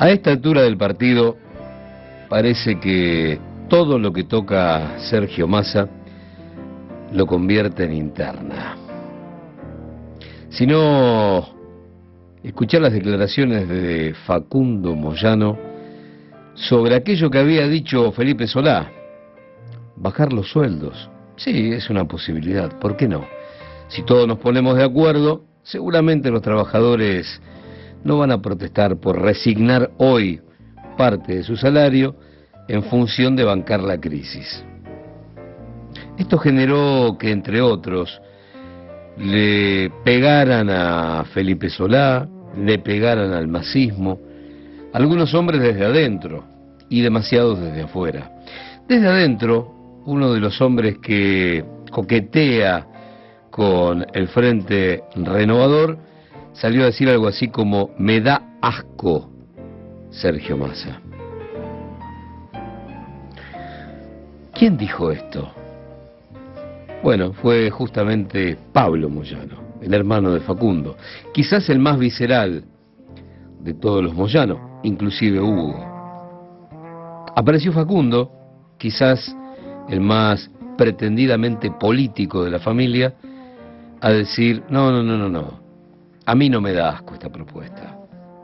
A esta altura del partido parece que todo lo que toca Sergio Massa lo convierte en interna. Si no, escuchar las declaraciones de Facundo Moyano sobre aquello que había dicho Felipe Solá, bajar los sueldos. Sí, es una posibilidad, ¿por qué no? Si todos nos ponemos de acuerdo, seguramente los trabajadores no van a protestar por resignar hoy parte de su salario en función de bancar la crisis. Esto generó que, entre otros, le pegaran a Felipe Solá, le pegaran al masismo, algunos hombres desde adentro y demasiados desde afuera. Desde adentro, uno de los hombres que coquetea con el Frente Renovador salió a decir algo así como: me da asco Sergio Massa. ¿Quién dijo esto? Bueno, fue justamente Pablo Moyano, el hermano de Facundo, quizás el más visceral de todos los Moyano, inclusive Hugo. Apareció Facundo, quizás el más pretendidamente político de la familia, a decir: no, a mí no me da asco esta propuesta.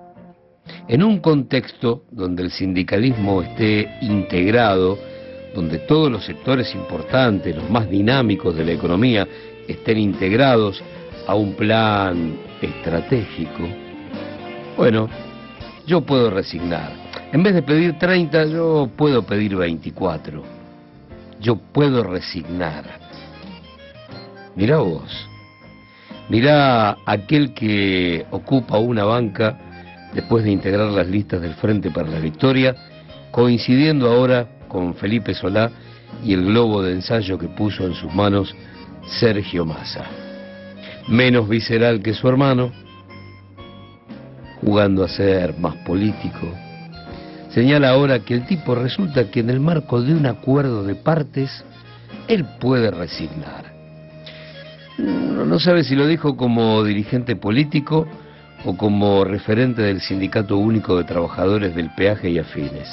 En un contexto donde el sindicalismo esté integrado, donde todos los sectores importantes, los más dinámicos de la economía, estén integrados a un plan estratégico, bueno, yo puedo resignar. En vez de pedir 30, yo puedo pedir 24. Yo puedo resignar. Mirá vos. Mirá aquel que ocupa una banca después de integrar las listas del Frente para la Victoria, coincidiendo ahora con Felipe Solá y el globo de ensayo que puso en sus manos Sergio Massa. Menos visceral que su hermano, jugando a ser más político. Señala ahora que el tipo resulta que en el marco de un acuerdo de partes, él puede resignar. No sabe si lo dijo como dirigente político o como referente del Sindicato Único de Trabajadores del Peaje y Afines.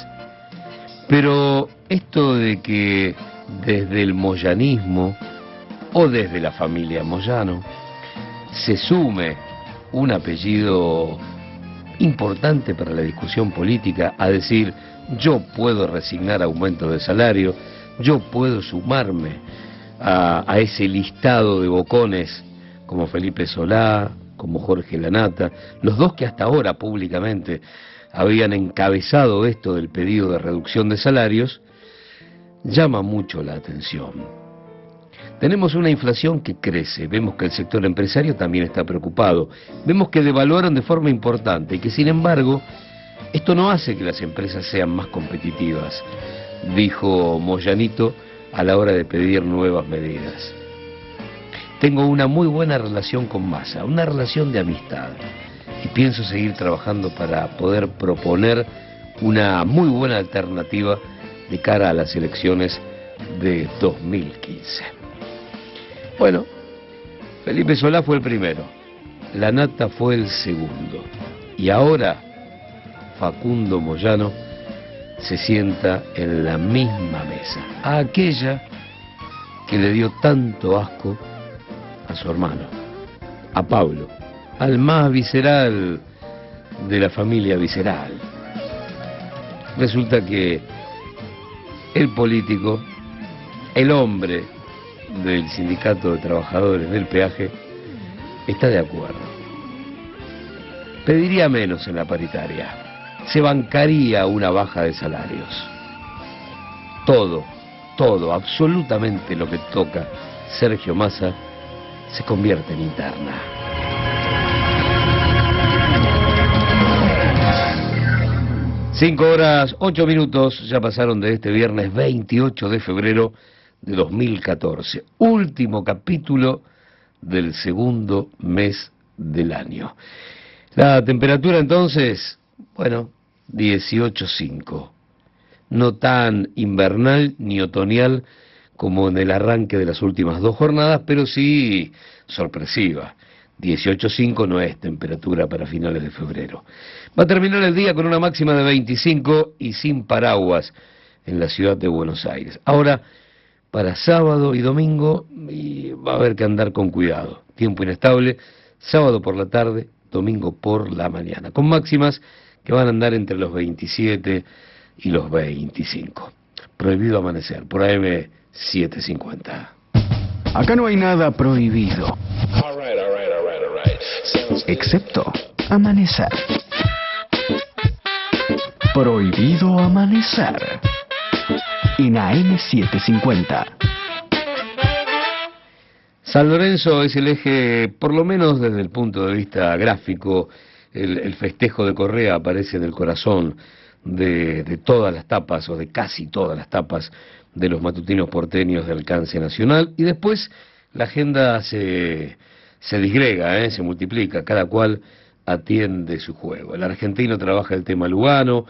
Pero esto de que desde el moyanismo o desde la familia Moyano se sume un apellido importante para la discusión política, a decir: yo puedo resignar aumento de salario, yo puedo sumarme a ese listado de bocones como Felipe Solá, como Jorge Lanata, los dos que hasta ahora públicamente habían encabezado esto del pedido de reducción de salarios, llama mucho la atención. Tenemos una inflación que crece, vemos que el sector empresario también está preocupado, vemos que devaluaron de forma importante y que, sin embargo, esto no hace que las empresas sean más competitivas, dijo Moyanito a la hora de pedir nuevas medidas. Tengo una muy buena relación con Massa, una relación de amistad, y pienso seguir trabajando para poder proponer una muy buena alternativa de cara a las elecciones de 2015. Bueno, Felipe Solá fue el primero, Lanata fue el segundo, y ahora Facundo Moyano se sienta en la misma mesa, a aquella que le dio tanto asco a su hermano, a Pablo, al más visceral de la familia visceral. Resulta que el político, el hombre del Sindicato de Trabajadores del Peaje, está de acuerdo. Pediría menos en la paritaria, se bancaría una baja de salarios. Todo, absolutamente lo que toca Sergio Massa se convierte en interna. Cinco horas, 8 minutos ya pasaron de este viernes 28 de febrero de 2014. Último capítulo del segundo mes del año. La temperatura entonces, bueno, 18,5. No tan invernal ni otoñal como en el arranque de las últimas dos jornadas, pero sí sorpresiva. 18,5 no es temperatura para finales de febrero. Va a terminar el día con una máxima de 25 y sin paraguas en la ciudad de Buenos Aires. Ahora, para sábado y domingo va a haber que andar con cuidado. Tiempo inestable, sábado por la tarde, domingo por la mañana, con máximas que van a andar entre los 27 y los 25. Prohibido amanecer, por AM 750. Acá no hay nada prohibido. Excepto amanecer. Prohibido amanecer. En AM 750. San Lorenzo es el eje, por lo menos desde el punto de vista gráfico, el festejo de Correa aparece en el corazón de todas las tapas, o de casi todas las tapas, de los matutinos porteños de alcance nacional, y después la agenda se disgrega, se multiplica, cada cual atiende su juego. El argentino trabaja el tema Lugano,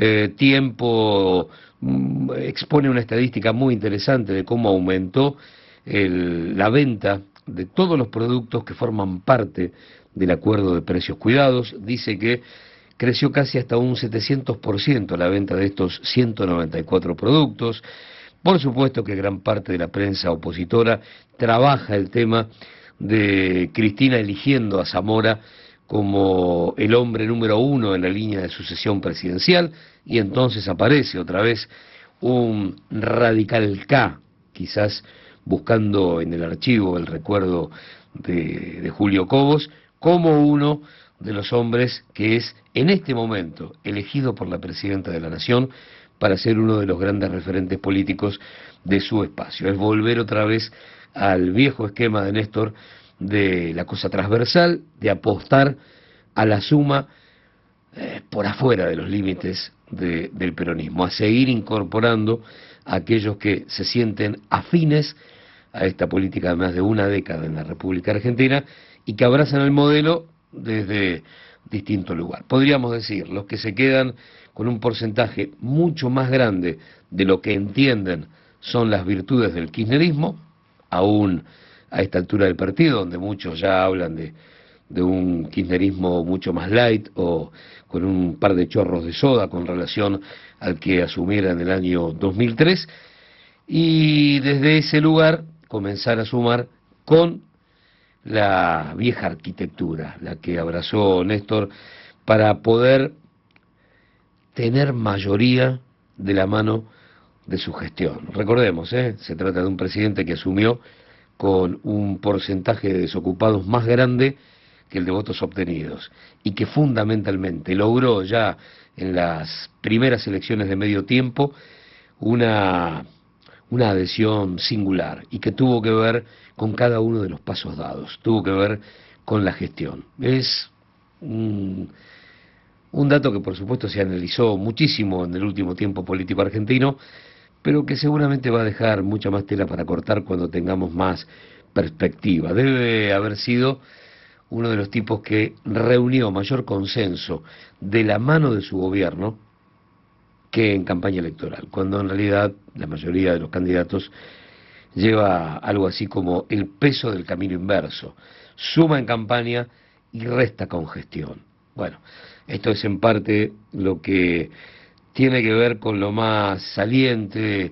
Tiempo expone una estadística muy interesante de cómo aumentó la venta de todos los productos que forman parte del acuerdo de precios cuidados. Dice que creció casi hasta un 700% la venta de estos 194 productos. Por supuesto que gran parte de la prensa opositora trabaja el tema de Cristina eligiendo a Zamora como el hombre número uno en la línea de sucesión presidencial, y entonces aparece otra vez un radical K, quizás buscando en el archivo el recuerdo de Julio Cobos, como uno de los hombres que es en este momento elegido por la presidenta de la Nación para ser uno de los grandes referentes políticos de su espacio. Es volver otra vez al viejo esquema de Néstor de la cosa transversal, de apostar a la suma por afuera de los límites del peronismo, a seguir incorporando a aquellos que se sienten afines a esta política de más de una década en la República Argentina y que abrazan el modelo desde distinto lugar. Podríamos decir, los que se quedan con un porcentaje mucho más grande de lo que entienden son las virtudes del kirchnerismo, aún a esta altura del partido, donde muchos ya hablan de un kirchnerismo mucho más light o con un par de chorros de soda con relación al que asumiera en el año 2003, y desde ese lugar comenzar a sumar con la vieja arquitectura, la que abrazó Néstor, para poder tener mayoría de la mano de su gestión. Recordemos, se trata de un presidente que asumió con un porcentaje de desocupados más grande que el de votos obtenidos, y que fundamentalmente logró ya en las primeras elecciones de medio tiempo una adhesión singular, y que tuvo que ver con cada uno de los pasos dados, tuvo que ver con la gestión. Es un dato que por supuesto se analizó muchísimo en el último tiempo político argentino, pero que seguramente va a dejar mucha más tela para cortar cuando tengamos más perspectiva. Debe haber sido uno de los tipos que reunió mayor consenso de la mano de su gobierno que en campaña electoral, cuando en realidad la mayoría de los candidatos lleva algo así como el peso del camino inverso: suma en campaña y resta con gestión. Bueno, esto es en parte lo que tiene que ver con lo más saliente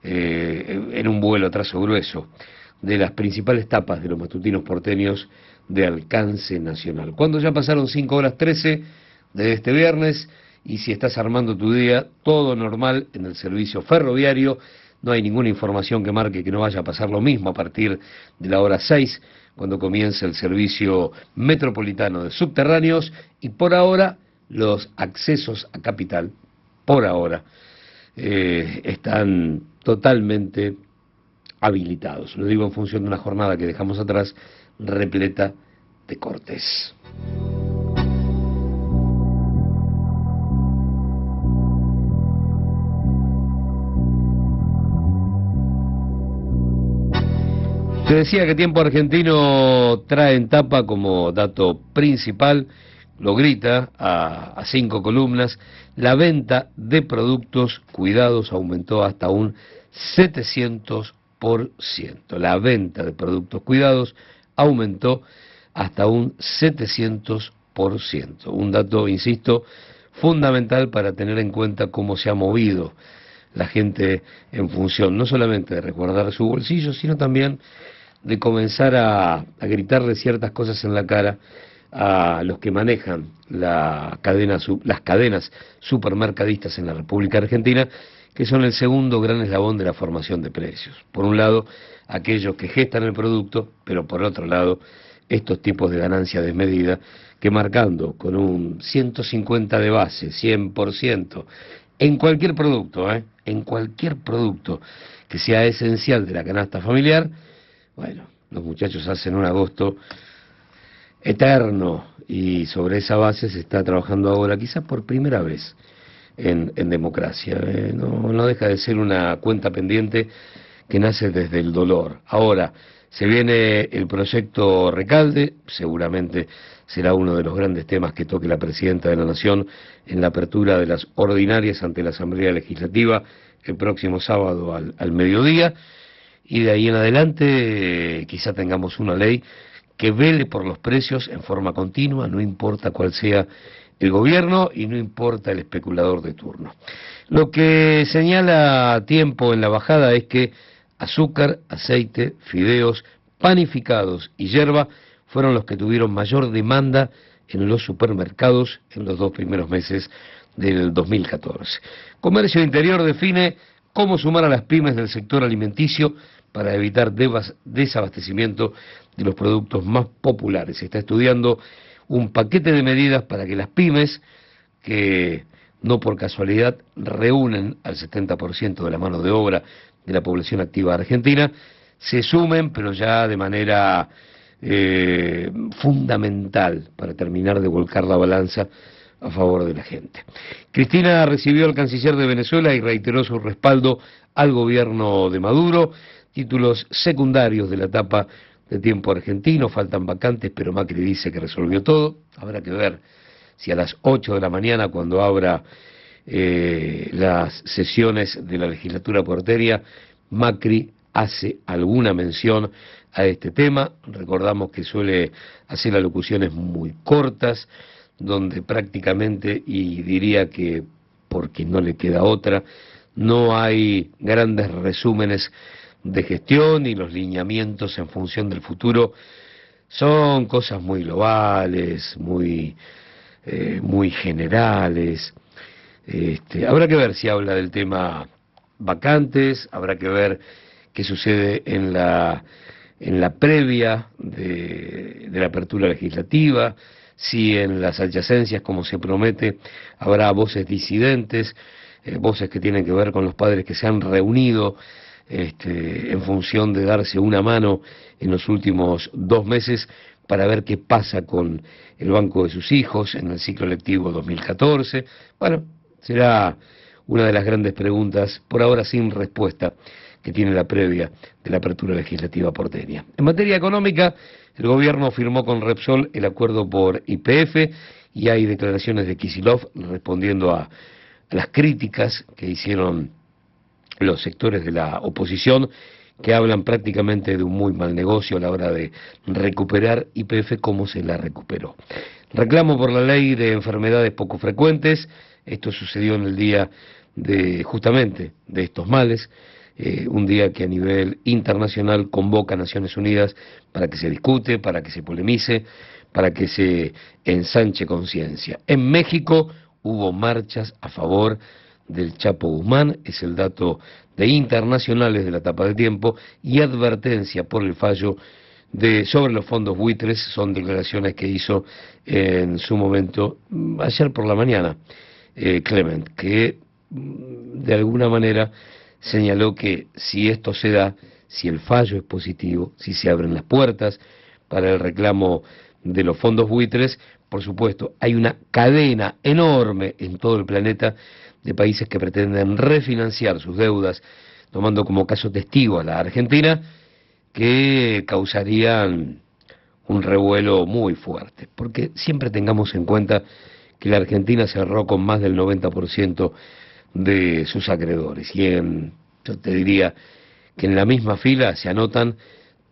en un vuelo a trazo grueso de las principales tapas de los matutinos porteños de alcance nacional. Cuando ya pasaron 5 horas 13 de este viernes, y si estás armando tu día, todo normal en el servicio ferroviario, no hay ninguna información que marque que no vaya a pasar lo mismo a partir de la hora 6, cuando comience el servicio metropolitano de subterráneos, y por ahora los accesos a Capital, por ahora, están totalmente habilitados. Lo digo en función de una jornada que dejamos atrás repleta de cortes. Te decía que Tiempo Argentino trae en tapa como dato principal, lo grita a 5 columnas: la venta de productos cuidados aumentó hasta un 700%. La venta de productos cuidados aumentó hasta un 700%. Un dato, insisto, fundamental para tener en cuenta cómo se ha movido la gente en función no solamente de resguardar su bolsillo, sino también de comenzar a gritarle ciertas cosas en la cara a los que manejan las cadenas supermercadistas en la República Argentina, que son el segundo gran eslabón de la formación de precios. Por un lado, aquellos que gestan el producto, pero por otro lado, estos tipos de ganancia desmedida que marcando con un 150 de base, 100%, en cualquier producto, en cualquier producto que sea esencial de la canasta familiar, bueno, los muchachos hacen un agosto eterno y sobre esa base se está trabajando ahora, quizás por primera vez, en democracia. No deja de ser una cuenta pendiente que nace desde el dolor. Ahora, se viene el proyecto Recalde, seguramente será uno de los grandes temas que toque la Presidenta de la Nación en la apertura de las ordinarias ante la Asamblea Legislativa el próximo sábado al mediodía, y de ahí en adelante quizá tengamos una ley que vele por los precios en forma continua, no importa cuál sea el gobierno y no importa el especulador de turno. Lo que señala Tiempo en la bajada es que azúcar, aceite, fideos, panificados y yerba fueron los que tuvieron mayor demanda en los supermercados en los 2 primeros meses del 2014. Comercio Interior define cómo sumar a las pymes del sector alimenticio para evitar desabastecimiento de los productos más populares. Se está estudiando un paquete de medidas para que las pymes, que no por casualidad reúnen al 70% de la mano de obra de la población activa argentina, se sumen, pero ya de manera fundamental para terminar de volcar la balanza a favor de la gente. Cristina recibió al canciller de Venezuela y reiteró su respaldo al gobierno de Maduro. Títulos secundarios de la etapa de Tiempo argentino: faltan vacantes, pero Macri dice que resolvió todo. Habrá que ver si a las 8 de la mañana, cuando abra las sesiones de la legislatura porteña, Macri hace alguna mención a este tema. Recordamos que suele hacer alocuciones muy cortas, donde prácticamente, y diría que porque no le queda otra, no hay grandes resúmenes de gestión, y los lineamientos en función del futuro son cosas muy globales, muy generales. Habrá que ver si habla del tema vacantes, habrá que ver qué sucede en la previa de la apertura legislativa, si en las adyacencias, como se promete, habrá voces disidentes, voces que tienen que ver con los padres que se han reunido en función de darse una mano en los últimos 2 meses para ver qué pasa con el banco de sus hijos en el ciclo lectivo 2014. Bueno, será una de las grandes preguntas, por ahora sin respuesta, que tiene la previa de la apertura legislativa porteña. En materia económica, el gobierno firmó con Repsol el acuerdo por YPF, y hay declaraciones de Kicillof respondiendo a las críticas que hicieron los sectores de la oposición, que hablan prácticamente de un muy mal negocio a la hora de recuperar YPF como se la recuperó. Reclamo por la ley de enfermedades poco frecuentes. Esto sucedió en el día justamente de estos males, un día que a nivel internacional convoca a Naciones Unidas para que se discute, para que se polemice, para que se ensanche conciencia. En México hubo marchas a favor del Chapo Guzmán, es el dato de internacionales de la tapa de Tiempo, y advertencia por el fallo sobre los fondos buitres. Son declaraciones que hizo en su momento, ayer por la mañana, Clement, que de alguna manera señaló que si esto se da, si el fallo es positivo, si se abren las puertas para el reclamo de los fondos buitres, por supuesto, hay una cadena enorme en todo el planeta de países que pretenden refinanciar sus deudas, tomando como caso testigo a la Argentina, que causarían un revuelo muy fuerte. Porque siempre tengamos en cuenta que la Argentina cerró con más del 90% de sus acreedores, y yo te diría que en la misma fila se anotan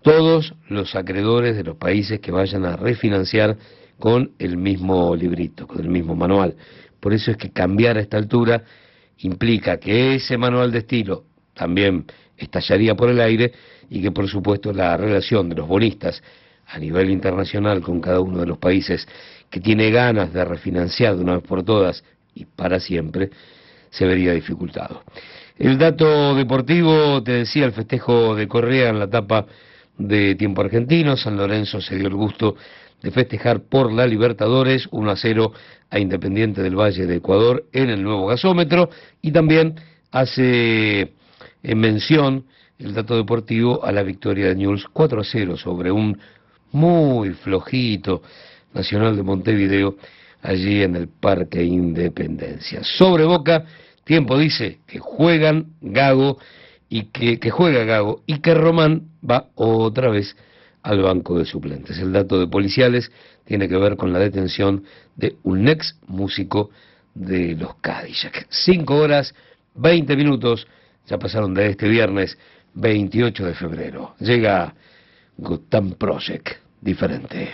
todos los acreedores de los países que vayan a refinanciar con el mismo librito, con el mismo manual. Por eso es que cambiar a esta altura implica que ese manual de estilo también estallaría por el aire y que por supuesto la relación de los bonistas a nivel internacional con cada uno de los países que tiene ganas de refinanciar de una vez por todas y para siempre se vería dificultado. El dato deportivo, te decía, el festejo de Correa en la etapa de Tiempo Argentino. San Lorenzo se dio el gusto de festejar por la Libertadores 1-0 a Independiente del Valle de Ecuador en el nuevo gasómetro, y también hace mención el dato deportivo a la victoria de Newell's 4-0 sobre un muy flojito Nacional de Montevideo allí en el Parque Independencia. Sobre Boca, Tiempo dice que juegan Gago y que juega Gago y que Román va otra vez al banco de suplentes. El dato de Policiales tiene que ver con la detención de un ex músico de los Cadillac. 5 horas, 20 minutos, ya pasaron de este viernes 28 de febrero. Llega Gotham Project, diferente.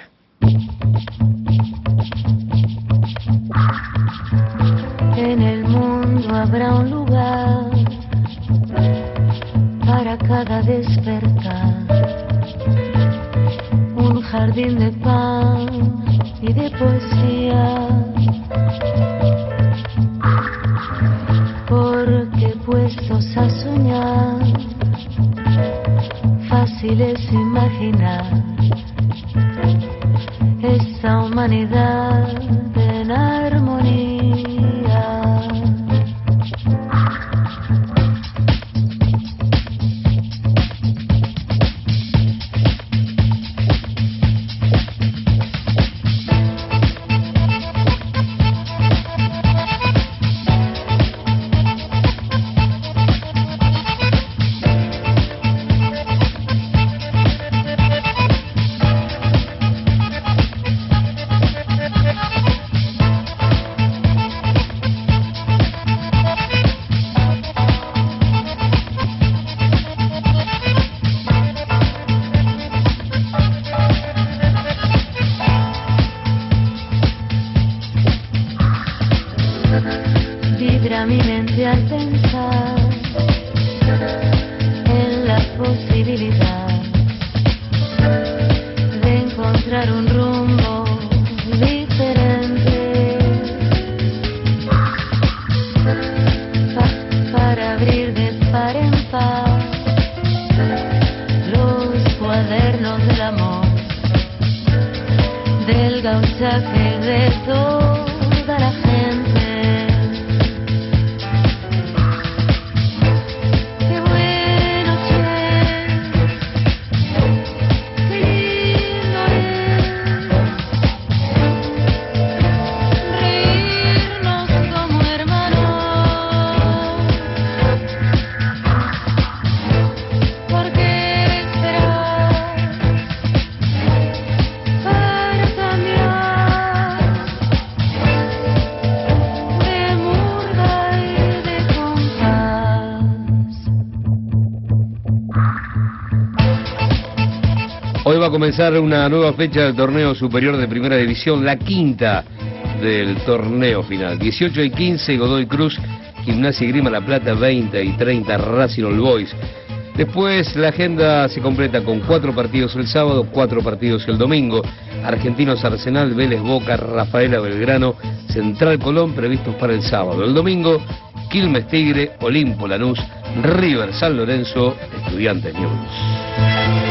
En el mundo habrá un lugar para cada despertar, un jardín de pan y de poesía, porque puestos a soñar, fácil es imaginar esta humanidad en armonía. Vibra mi mente al pensar en la posibilidad de encontrar un rumbo diferente para abrir de par en par los cuadernos del amor, del gauchaje de toda la gente. Hoy va a comenzar una nueva fecha del torneo superior de Primera División, la quinta del torneo final. 18 y 15, Godoy Cruz, Gimnasia y Grima La Plata, 20 y 30, Racing All Boys. Después la agenda se completa con 4 partidos el sábado, 4 partidos el domingo. Argentinos Arsenal, Vélez Boca, Rafaela Belgrano, Central Colón previstos para el sábado. El domingo, Quilmes Tigre, Olimpo Lanús, River San Lorenzo, Estudiantes Newell's.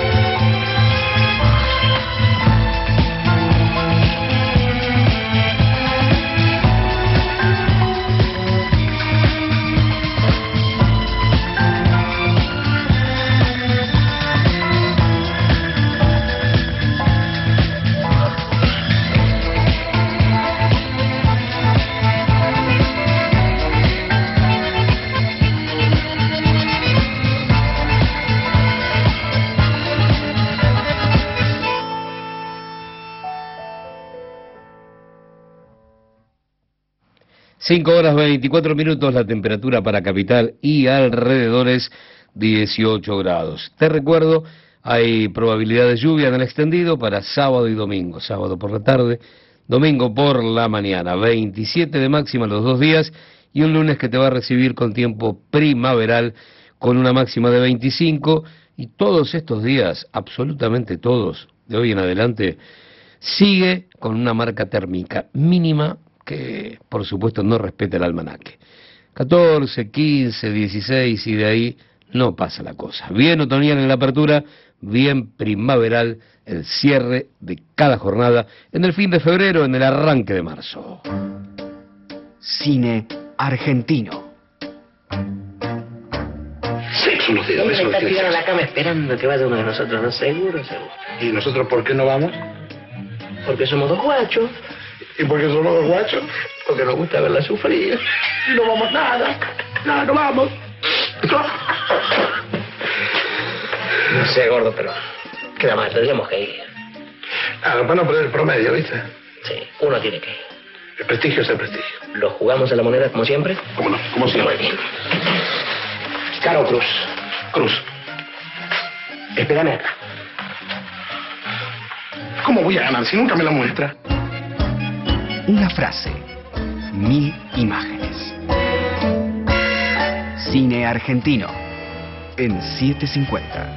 5 horas 24 minutos, la temperatura para capital y alrededores 18 grados. Te recuerdo, Hay probabilidad de lluvia en el extendido para sábado y domingo. Sábado por la tarde, domingo por la mañana. 27 de máxima los 2 días y un lunes que te va a recibir con tiempo primaveral con una máxima de 25. Y todos estos días, absolutamente todos, de hoy en adelante, sigue con una marca térmica mínima que, por supuesto, no respeta el almanaque. 14, 15, 16 y de ahí no pasa la cosa. Bien otoñal en la apertura, bien primaveral el cierre de cada jornada, en el fin de febrero, en el arranque de marzo. Cine argentino. Sí, son los días. Siempre está tirado en la cama esperando que vaya uno de nosotros, ¿no? Seguro. ¿Y nosotros por qué no vamos? Porque somos dos guachos. ¿Y por qué somos dos guachos? Porque nos gusta verla sufrir. Y no vamos nada. Nada, no vamos. No sé, gordo, pero queda mal, tendríamos que ir. Para no perder el promedio, ¿viste? Sí, uno tiene que ir. El prestigio es el prestigio. ¿Lo jugamos a la moneda como siempre? ¿Cómo no? ¿Cómo siempre? Muy bien. Caro Cruz. Cruz. Espérame acá. ¿Cómo voy a ganar si nunca me la muestra? Una frase, 1000 imágenes. Cine argentino en 750.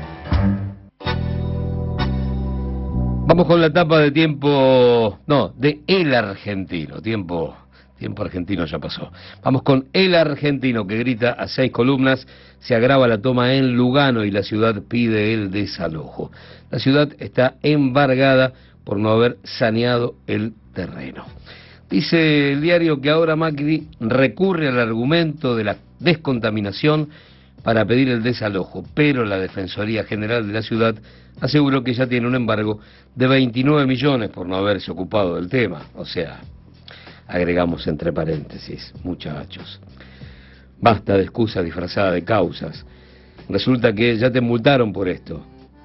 Vamos con la etapa de tiempo, no, de El Argentino, tiempo argentino ya pasó. Vamos con El Argentino, que grita a 6 columnas, se agrava la toma en Lugano y la ciudad pide el desalojo. La ciudad está embargada por no haber saneado el terreno. Dice el diario que ahora Macri recurre al argumento de la descontaminación para pedir el desalojo, pero la Defensoría General de la ciudad aseguró que ya tiene un embargo de 29 millones por no haberse ocupado del tema. O sea, agregamos entre paréntesis, muchachos, basta de excusas disfrazadas de causas. Resulta que ya te multaron por esto,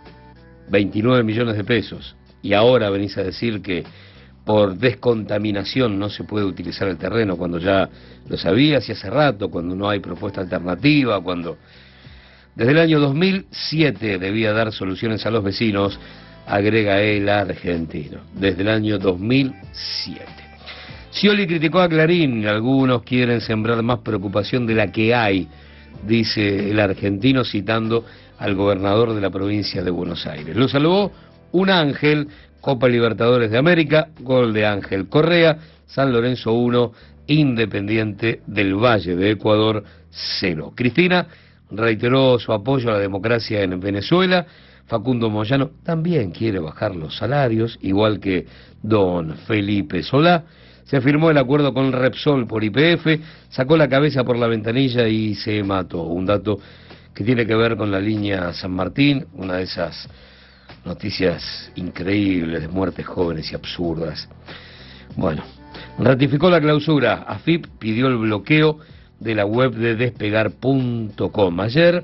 29 millones de pesos, y ahora venís a decir que por descontaminación no se puede utilizar el terreno, cuando ya lo sabías y hace rato, cuando no hay propuesta alternativa, cuando desde el año 2007 debía dar soluciones a los vecinos, agrega El Argentino, desde el año 2007. Scioli criticó a Clarín, algunos quieren sembrar más preocupación de la que hay, dice El Argentino citando al gobernador de la provincia de Buenos Aires. Lo salvó un ángel, Copa Libertadores de América, gol de Ángel Correa, San Lorenzo 1, Independiente del Valle de Ecuador 0. Cristina reiteró su apoyo a la democracia en Venezuela. Facundo Moyano también quiere bajar los salarios, igual que don Felipe Solá. Se firmó el acuerdo con Repsol por YPF, sacó la cabeza por la ventanilla y se mató. Un dato que tiene que ver con la línea San Martín, una de esas noticias increíbles de muertes jóvenes y absurdas. Bueno, ratificó la clausura. AFIP pidió el bloqueo de la web de despegar.com. Ayer,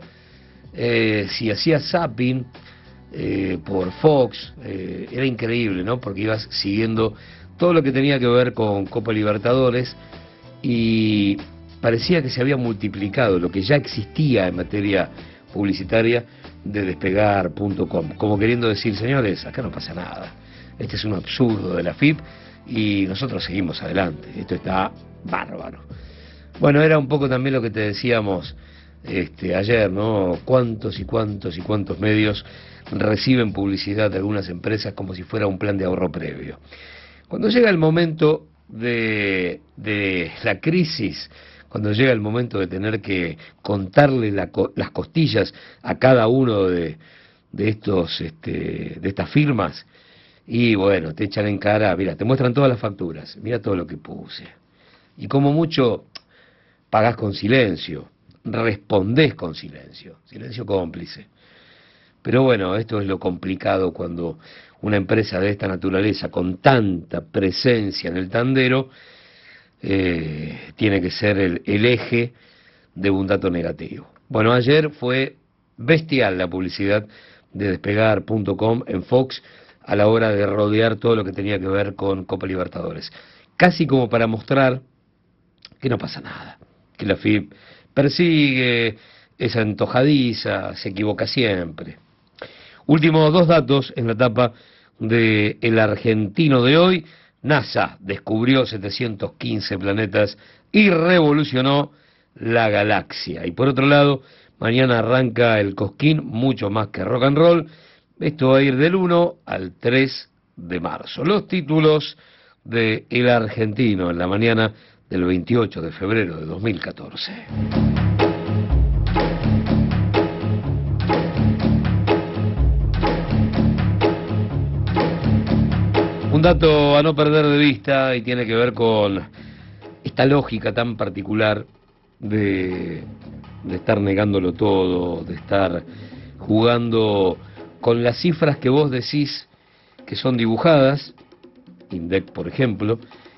si hacía zapping por Fox, era increíble, ¿no? Porque ibas siguiendo todo lo que tenía que ver con Copa Libertadores y parecía que se había multiplicado lo que ya existía en materia publicitaria de despegar.com, como queriendo decir, señores, acá no pasa nada, este es un absurdo de la FIP y nosotros seguimos adelante, esto está bárbaro. Bueno, era un poco también lo que te decíamos ayer, ¿no? Cuántos y cuántos y cuántos medios reciben publicidad de algunas empresas como si fuera un plan de ahorro previo. Cuando llega el momento de la crisis, cuando llega el momento de tener que contarle las costillas a cada uno de estas firmas, y bueno, te echan en cara, mira, te muestran todas las facturas, mira todo lo que puse. Y como mucho pagás con silencio, respondés con silencio, silencio cómplice. Pero bueno, esto es lo complicado cuando una empresa de esta naturaleza, con tanta presencia en el tandero, tiene que ser el eje de un dato negativo. Bueno, ayer fue bestial la publicidad de despegar.com en Fox a la hora de rodear todo lo que tenía que ver con Copa Libertadores. Casi como para mostrar que no pasa nada, que la FIP persigue, es antojadiza, se equivoca siempre. Últimos dos datos en la etapa de El Argentino de hoy. NASA descubrió 715 planetas y revolucionó la galaxia. Y por otro lado, mañana arranca el Cosquín, mucho más que rock and roll. Esto va a ir del 1 al 3 de marzo. Los títulos de El Argentino en la mañana del 28 de febrero de 2014. Un dato a no perder de vista y tiene que ver con esta lógica tan particular de estar negándolo todo, de estar jugando con las cifras que vos decís que son dibujadas, INDEC por ejemplo,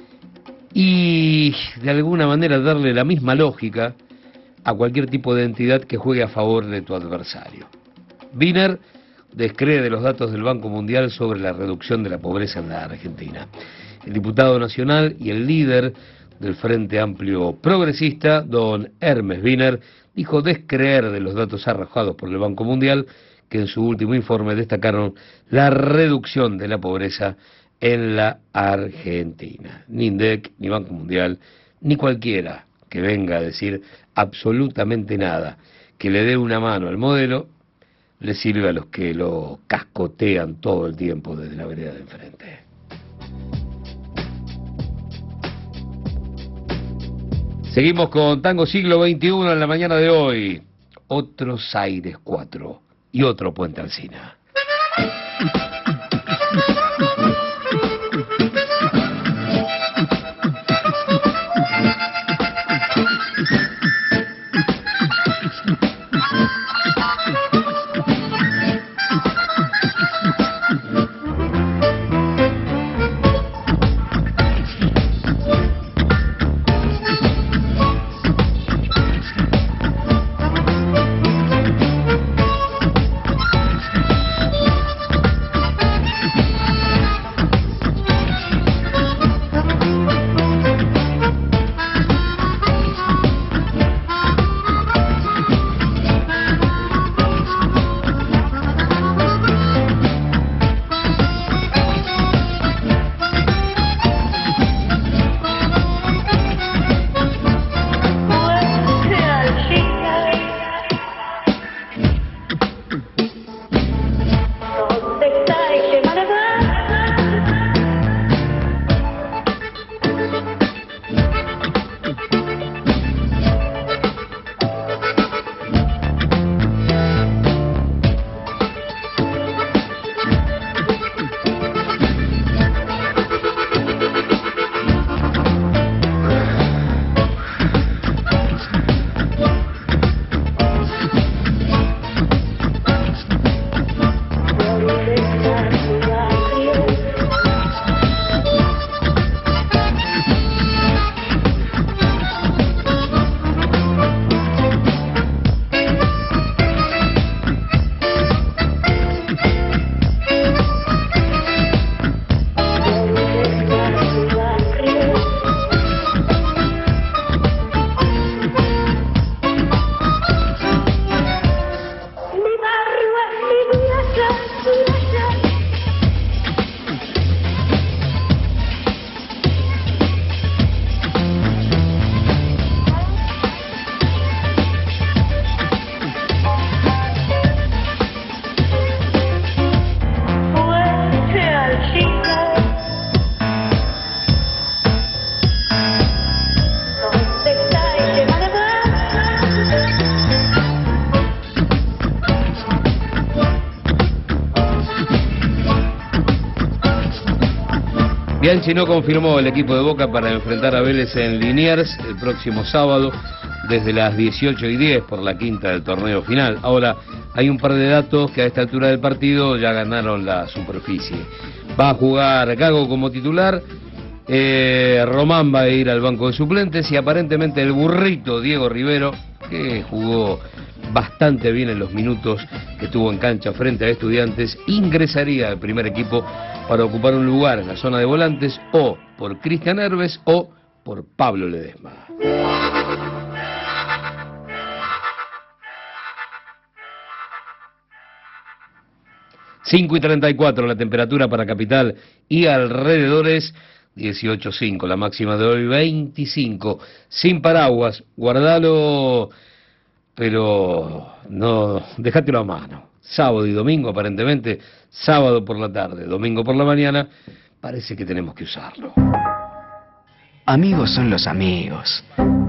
y de alguna manera darle la misma lógica a cualquier tipo de entidad que juegue a favor de tu adversario. Wiener descree de los datos del Banco Mundial sobre la reducción de la pobreza en la Argentina. El diputado nacional y el líder del Frente Amplio Progresista, don Hermes Wiener, dijo descreer de los datos arrojados por el Banco Mundial, que en su último informe destacaron la reducción de la pobreza en la Argentina. Ni INDEC, ni Banco Mundial, ni cualquiera que venga a decir absolutamente nada, que le dé una mano al modelo, le sirve a los que lo cascotean todo el tiempo desde la vereda de enfrente. Seguimos con Tango Siglo XXI en la mañana de hoy. Otros Aires 4 y otro Puente Alsina. Bianchi no confirmó el equipo de Boca para enfrentar a Vélez en Liniers el próximo sábado desde las 18:10 por la quinta del torneo final. Ahora, hay un par de datos que a esta altura del partido ya ganaron la superficie. Va a jugar Gago como titular, Román va a ir al banco de suplentes y aparentemente el burrito Diego Rivero, que jugó bastante bien en los minutos que estuvo en cancha frente a Estudiantes, ingresaría al primer equipo para ocupar un lugar en la zona de volantes o por Cristian Herves o por Pablo Ledesma. 5:34 la temperatura para capital y alrededores, 18:05, la máxima de hoy 25, sin paraguas, guardalo, pero no, dejátelo a mano. Sábado y domingo aparentemente, sábado por la tarde, domingo por la mañana, parece que tenemos que usarlo. Amigos son los amigos.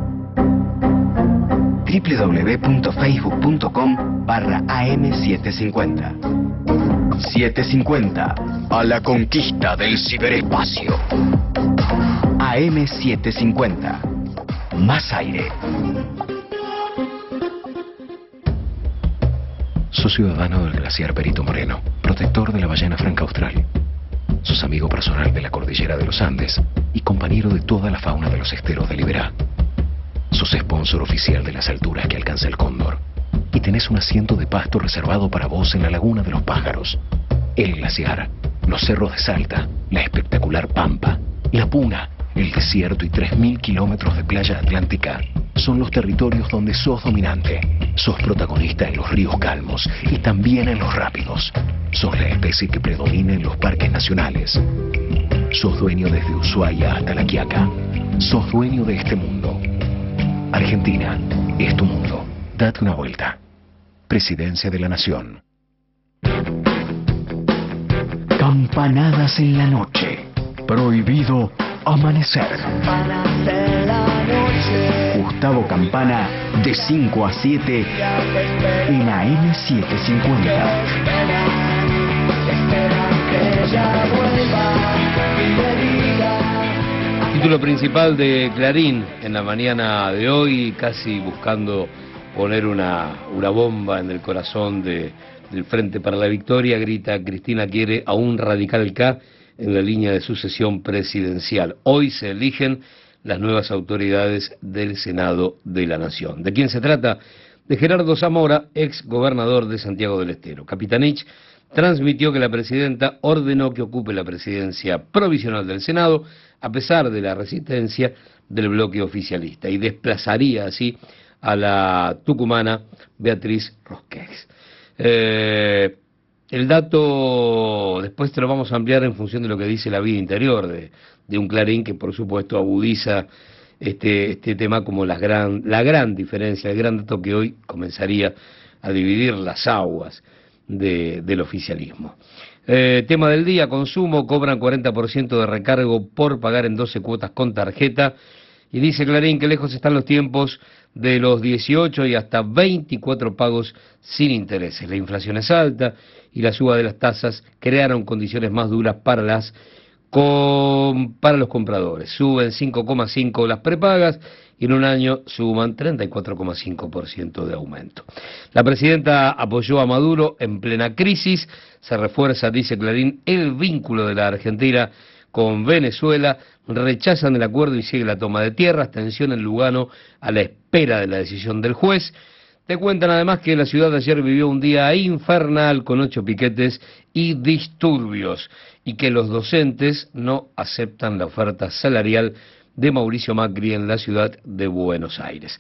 www.facebook.com/am750. 750 a la conquista del ciberespacio. AM750. Más aire. Sos ciudadano del glaciar Perito Moreno, protector de la ballena franca austral. Sos amigo personal de la cordillera de los Andes y compañero de toda la fauna de los esteros de Liberá. Sos sponsor oficial de las alturas que alcanza el cóndor y tenés un asiento de pasto reservado para vos en la Laguna de los Pájaros, el glaciar, los cerros de Salta, la espectacular Pampa, la Puna, el desierto y 3.000 kilómetros de playa atlántica son los territorios donde sos dominante. Sos protagonista en los ríos calmos y también en los rápidos. Sos la especie que predomina en los parques nacionales. Sos dueño desde Ushuaia hasta La Quiaca. Sos dueño de este mundo. Argentina es tu mundo. Date una vuelta. Presidencia de la Nación. Campanadas en la noche. Prohibido amanecer. Gustavo Campana, de 5 a 7 en AM750. Título principal de Clarín en la mañana de hoy, casi buscando poner una bomba en el corazón del Frente para la Victoria, grita: Cristina quiere a un radical K en la línea de sucesión presidencial. Hoy se eligen las nuevas autoridades del Senado de la Nación. ¿De quién se trata? De Gerardo Zamora, ex gobernador de Santiago del Estero. Capitanich transmitió que la presidenta ordenó que ocupe la presidencia provisional del Senado, a pesar de la resistencia del bloque oficialista, y desplazaría así a la tucumana Beatriz Rosquex. El dato después te lo vamos a ampliar en función de lo que dice la vida interior de un Clarín, que por supuesto agudiza este tema como la gran diferencia, el gran dato que hoy comenzaría a dividir las aguas del oficialismo. Tema del día: consumo, cobran 40% de recargo por pagar en 12 cuotas con tarjeta, y dice Clarín que lejos están los tiempos de los 18 y hasta 24 pagos sin intereses. La inflación es alta y la suba de las tasas crearon condiciones más duras para los compradores. Suben 5,5 las prepagas y en un año suman 34,5% de aumento. La presidenta apoyó a Maduro en plena crisis. Se refuerza, dice Clarín, el vínculo de la Argentina con Venezuela. Rechazan el acuerdo y sigue la toma de tierras, tensión en Lugano a la espera de la decisión del juez. Te cuentan además que la ciudad de ayer vivió un día infernal con 8 piquetes y disturbios, y que los docentes no aceptan la oferta salarial de Mauricio Macri en la ciudad de Buenos Aires.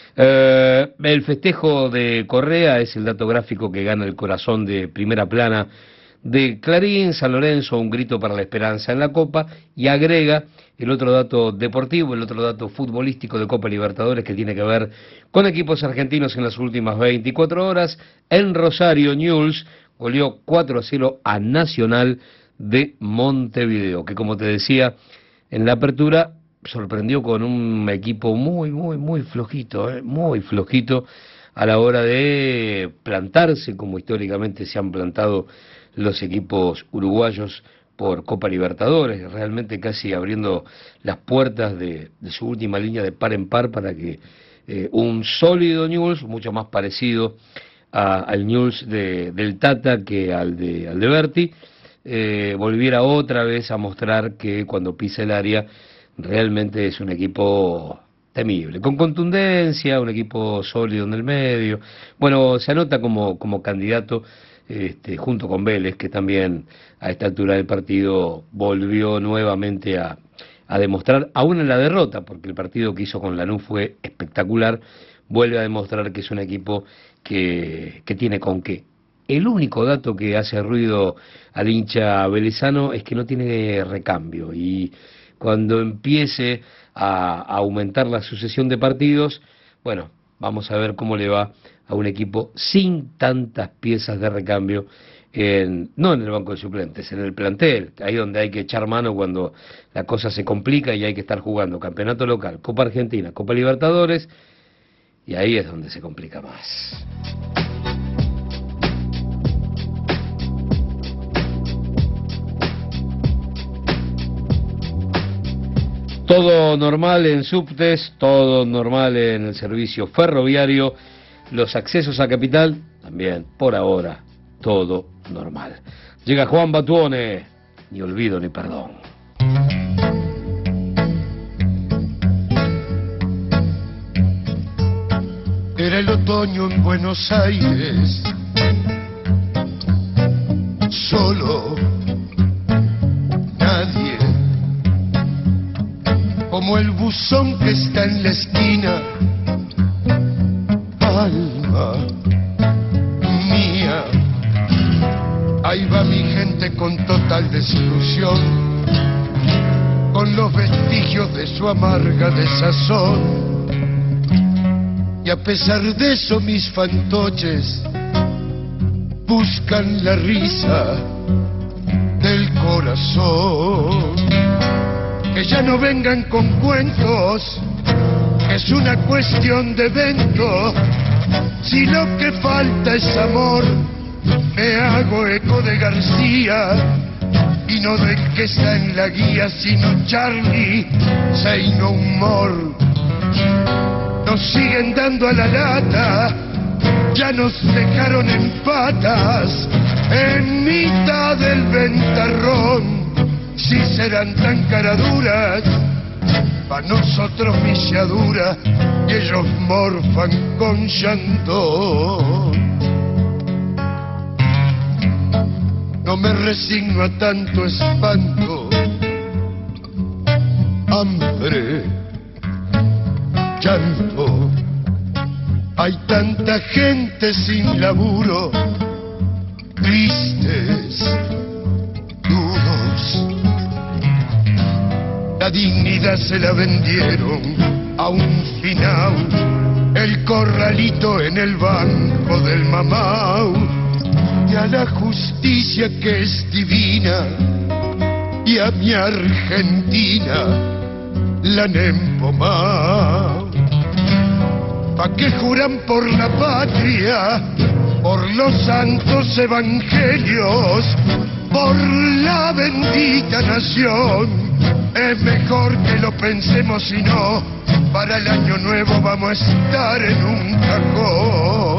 El festejo de Correa es el dato gráfico que gana el corazón de primera plana de Clarín. San Lorenzo, un grito para la esperanza en la Copa, y agrega el otro dato deportivo, el otro dato futbolístico de Copa Libertadores, que tiene que ver con equipos argentinos en las últimas 24 horas. En Rosario, Newell's goleó 4-0 a Nacional de Montevideo, que, como te decía en la apertura, sorprendió con un equipo muy flojito, muy flojito a la hora de plantarse, como históricamente se han plantado los equipos uruguayos por Copa Libertadores, realmente casi abriendo las puertas de su última línea de par en par para que un sólido Newell's, mucho más parecido al Newell's del Tata que al de Berti, volviera otra vez a mostrar que cuando pisa el área realmente es un equipo temible, con contundencia, un equipo sólido en el medio. Bueno, se anota como candidato junto con Vélez, que también a esta altura del partido volvió nuevamente a demostrar, aún en la derrota, porque el partido que hizo con Lanús fue espectacular, vuelve a demostrar que es un equipo que tiene con qué El único dato que hace ruido al hincha velezano es que no tiene recambio, y cuando empiece a aumentar la sucesión de partidos, bueno, vamos a ver cómo le va a un equipo sin tantas piezas de recambio, no en el banco de suplentes, en el plantel, ahí donde hay que echar mano cuando la cosa se complica y hay que estar jugando campeonato local, Copa Argentina, Copa Libertadores, y ahí es donde se complica más. Todo normal en subtes, todo normal en el servicio ferroviario, los accesos a Capital, también, por ahora, todo normal. Llega Juan Batuone, ni olvido ni perdón. Era el otoño en Buenos Aires, solo, nadie, como el buzón que está en la esquina, alma mía, ahí va mi gente con total desilusión, con los vestigios de su amarga desazón. Y a pesar de eso mis fantoches buscan la risa del corazón. Que ya no vengan con cuentos, que es una cuestión de evento. Si lo que falta es amor, me hago eco de García, y no del que está en la guía, sino Charlie, say no more. Nos siguen dando a la lata, ya nos dejaron en patas, en mitad del ventarrón. Si serán tan caraduras, pa' nosotros viciadura, y ellos morfan con llanto. No me resigno a tanto espanto, hambre, llanto. Hay tanta gente sin laburo, tristes, duros. La dignidad se la vendieron a un finao, el corralito en el banco del mamau, y a la justicia que es divina, y a mi Argentina la han empomado. ¿Pa' qué juran por la patria, por los santos evangelios, por la bendita nación? Es mejor que lo pensemos, si no, para el año nuevo vamos a estar en un cajón.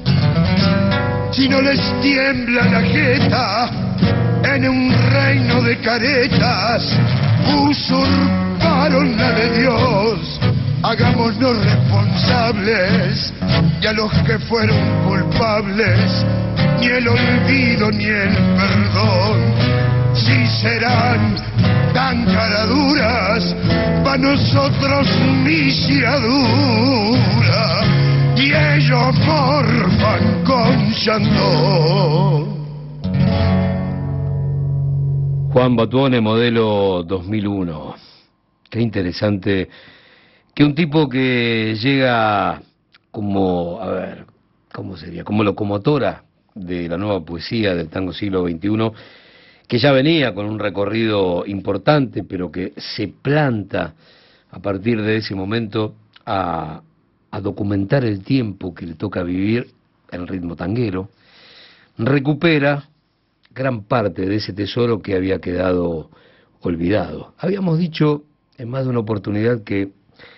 Si no les tiembla la jeta, en un reino de caretas, usurparon la de Dios. Hagámonos responsables, y a los que fueron culpables, ni el olvido ni el perdón. Si serán tan caraduras, pa' nosotros viciadura, y ellos morfan con llanto. Juan Batuone, modelo 2001. Qué interesante que un tipo que llega como, a ver, ¿cómo sería? Como locomotora de la nueva poesía del tango siglo XXI, que ya venía con un recorrido importante, pero que se planta a partir de ese momento a documentar el tiempo que le toca vivir en el ritmo tanguero, recupera gran parte de ese tesoro que había quedado olvidado. Habíamos dicho en más de una oportunidad que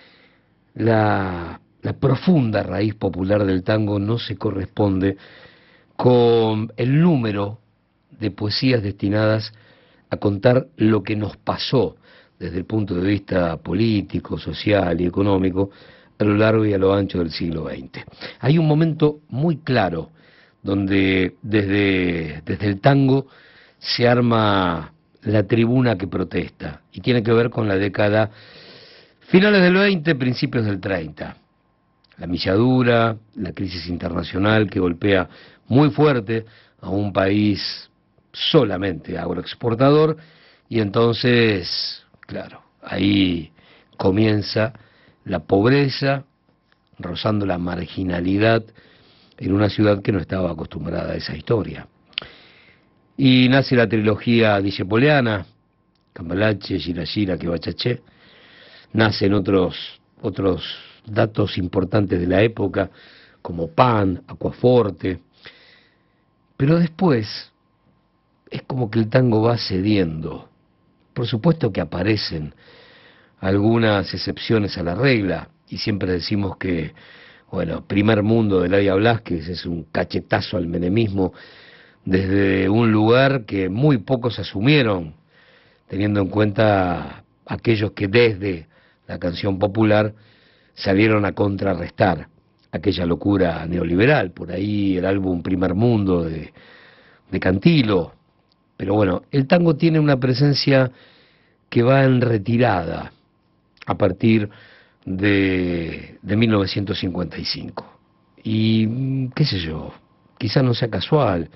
la profunda raíz popular del tango no se corresponde con el número de poesías destinadas a contar lo que nos pasó desde el punto de vista político, social y económico a lo largo y a lo ancho del siglo XX. Hay un momento muy claro donde desde el tango se arma la tribuna que protesta, y tiene que ver con la década finales del 20, principios del 30. la milladura, la crisis internacional que golpea muy fuerte a un país solamente agroexportador, y entonces, claro, ahí comienza la pobreza, rozando la marginalidad en una ciudad que no estaba acostumbrada a esa historia. Y nace la trilogía discepoliana, Cambalache, Gira, Quebachaché. Nacen otros datos importantes de la época, como Pan, Aquaforte. Pero después es como que el tango va cediendo. Por supuesto que aparecen algunas excepciones a la regla, y siempre decimos que, bueno, Primer Mundo de Eladia Blasquez es un cachetazo al menemismo desde un lugar que muy pocos asumieron, teniendo en cuenta aquellos que desde la canción popular salieron a contrarrestar aquella locura neoliberal. Por ahí el álbum Primer Mundo de Cantilo. Pero bueno, el tango tiene una presencia que va en retirada a partir de 1955. Y qué sé yo, quizás no sea casual,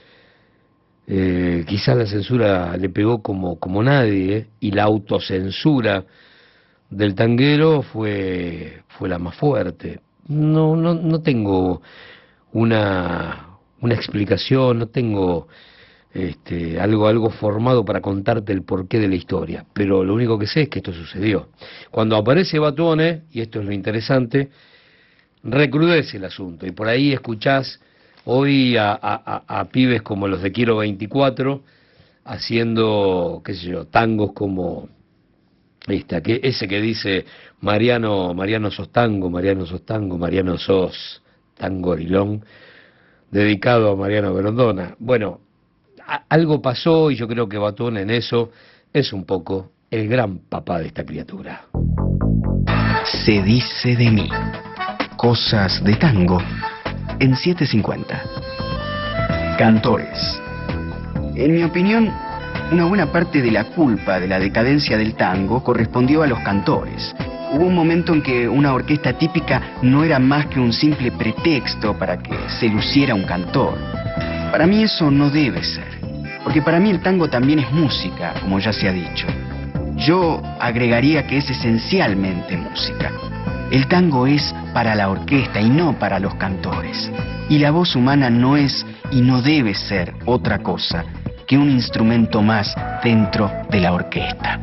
quizás la censura le pegó como nadie, y la autocensura del tanguero fue la más fuerte. No tengo una explicación, no tengo algo formado para contarte el porqué de la historia, pero lo único que sé es que esto sucedió. Cuando aparece Batuone, y esto es lo interesante, recrudece el asunto, y por ahí escuchás hoy a pibes como los de Quiero 24 haciendo, qué sé yo, tangos como ese que dice Mariano sos tango, Mariano sos tangorilón, dedicado a Mariano Grondona. Bueno, algo pasó, y yo creo que Batuone en eso es un poco el gran papá de esta criatura. Se dice de mí. Cosas de tango en 750. Cantores. En mi opinión, una buena parte de la culpa de la decadencia del tango correspondió a los cantores. Hubo un momento en que una orquesta típica no era más que un simple pretexto para que se luciera un cantor. Para mí eso no debe ser, porque para mí el tango también es música, como ya se ha dicho. Yo agregaría que es esencialmente música. El tango es para la orquesta y no para los cantores. Y la voz humana no es y no debe ser otra cosa que un instrumento más dentro de la orquesta.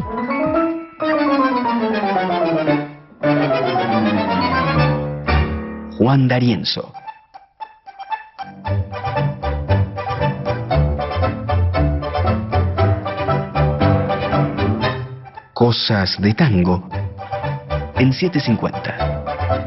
Juan D'Arienzo. Cosas de tango en 750.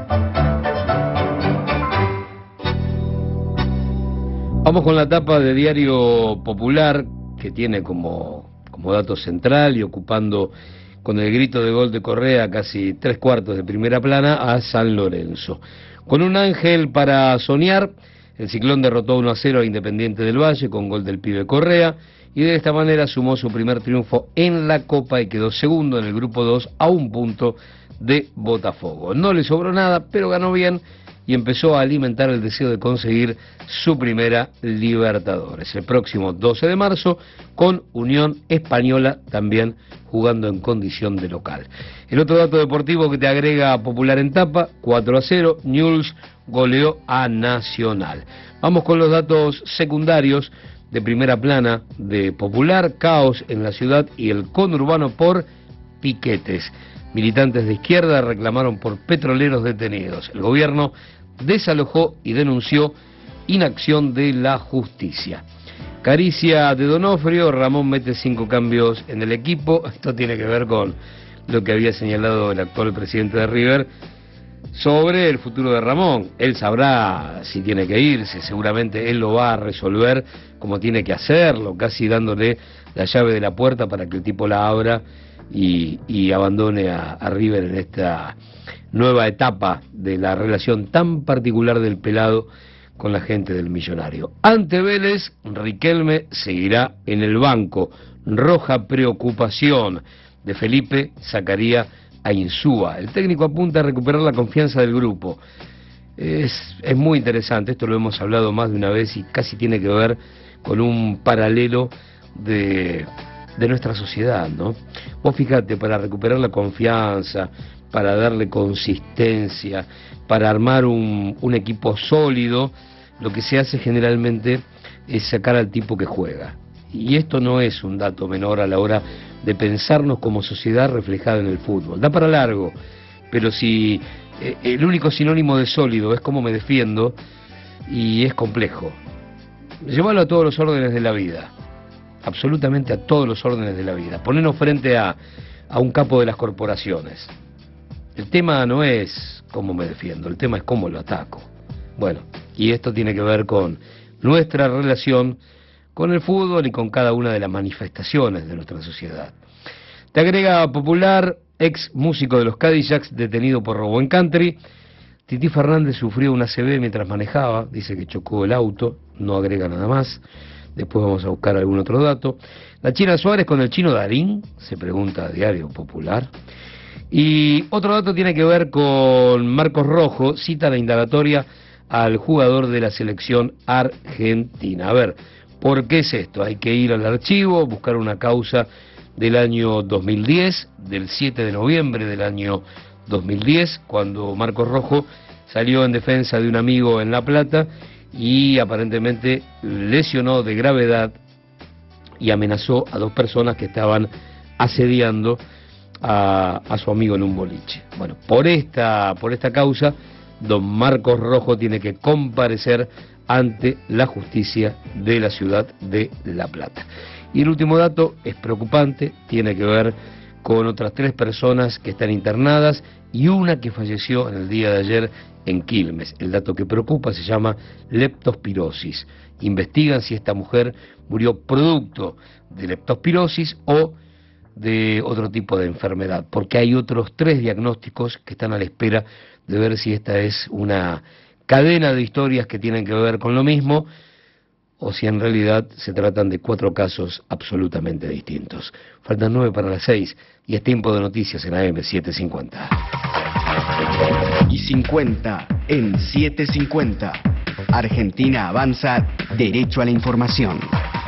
Vamos con la tapa de Diario Popular, que tiene como dato central y ocupando con el grito de gol de Correa casi 3/4 de primera plana a San Lorenzo. Con un ángel para soñar, el Ciclón derrotó 1-0 a Independiente del Valle con gol del pibe Correa, y de esta manera sumó su primer triunfo en la Copa y quedó segundo en el Grupo 2 a 1 punto de Botafogo. No le sobró nada, pero ganó bien y empezó a alimentar el deseo de conseguir su primera Libertadores. El próximo 12 de marzo con Unión Española, también jugando en condición de local. El otro dato deportivo que te agrega Popular en tapa: 4-0, Newell's goleó a Nacional. Vamos con los datos secundarios de primera plana de Popular: caos en la ciudad y el conurbano por piquetes. Militantes de izquierda reclamaron por petroleros detenidos. El gobierno desalojó y denunció inacción de la justicia. Caricia de Donofrio: Ramón mete 5 cambios en el equipo. Esto tiene que ver con lo que había señalado el actual presidente de River sobre el futuro de Ramón. Él sabrá si tiene que irse, seguramente él lo va a resolver como tiene que hacerlo, casi dándole la llave de la puerta para que el tipo la abra y abandone a River en esta nueva etapa de la relación tan particular del pelado con la gente del Millonario. Ante Vélez, Riquelme seguirá en el banco. Roja preocupación de Felipe sacaría a Insúa. El técnico apunta a recuperar la confianza del grupo. Es muy interesante, esto lo hemos hablado más de una vez y casi tiene que ver con un paralelo de nuestra sociedad, ¿no? Vos fíjate, para recuperar la confianza, para darle consistencia, para armar un equipo sólido, lo que se hace generalmente es sacar al tipo que juega. Y esto no es un dato menor a la hora de pensarnos como sociedad reflejada en el fútbol. Da para largo, pero si el único sinónimo de sólido es cómo me defiendo, y es complejo. Llévalo a todos los órdenes de la vida, absolutamente a todos los órdenes de la vida. Ponernos frente a un capo de las corporaciones. El tema no es cómo me defiendo, el tema es cómo lo ataco. Bueno, y esto tiene que ver con nuestra relación con el fútbol y con cada una de las manifestaciones de nuestra sociedad. Te agrega Popular, ex músico de los Cadillacs, detenido por robo en country. Tití Fernández sufrió una ACV mientras manejaba, dice que chocó el auto, no agrega nada más. Después vamos a buscar algún otro dato. La China Suárez con el chino Darín, se pregunta a Diario Popular. Y otro dato tiene que ver con Marcos Rojo, cita la indagatoria al jugador de la selección argentina. A ver, ¿por qué es esto? Hay que ir al archivo, buscar una causa del año 2010, del 7 de noviembre del año 2010, cuando Marcos Rojo salió en defensa de un amigo en La Plata y aparentemente lesionó de gravedad y amenazó a 2 personas que estaban asediando a su amigo en un boliche. Bueno, por esta causa, don Marcos Rojo tiene que comparecer ante la justicia de la ciudad de La Plata. Y el último dato es preocupante, tiene que ver con otras 3 personas que están internadas y una que falleció en el día de ayer en Quilmes. El dato que preocupa se llama leptospirosis. Investigan si esta mujer murió producto de leptospirosis o de otro tipo de enfermedad, porque hay otros 3 diagnósticos que están a la espera de ver si esta es una cadena de historias que tienen que ver con lo mismo o si en realidad se tratan de 4 casos absolutamente distintos. Faltan 9 para las 6 y es tiempo de noticias en AM 750. Y 50 en 750. Argentina avanza derecho a la información.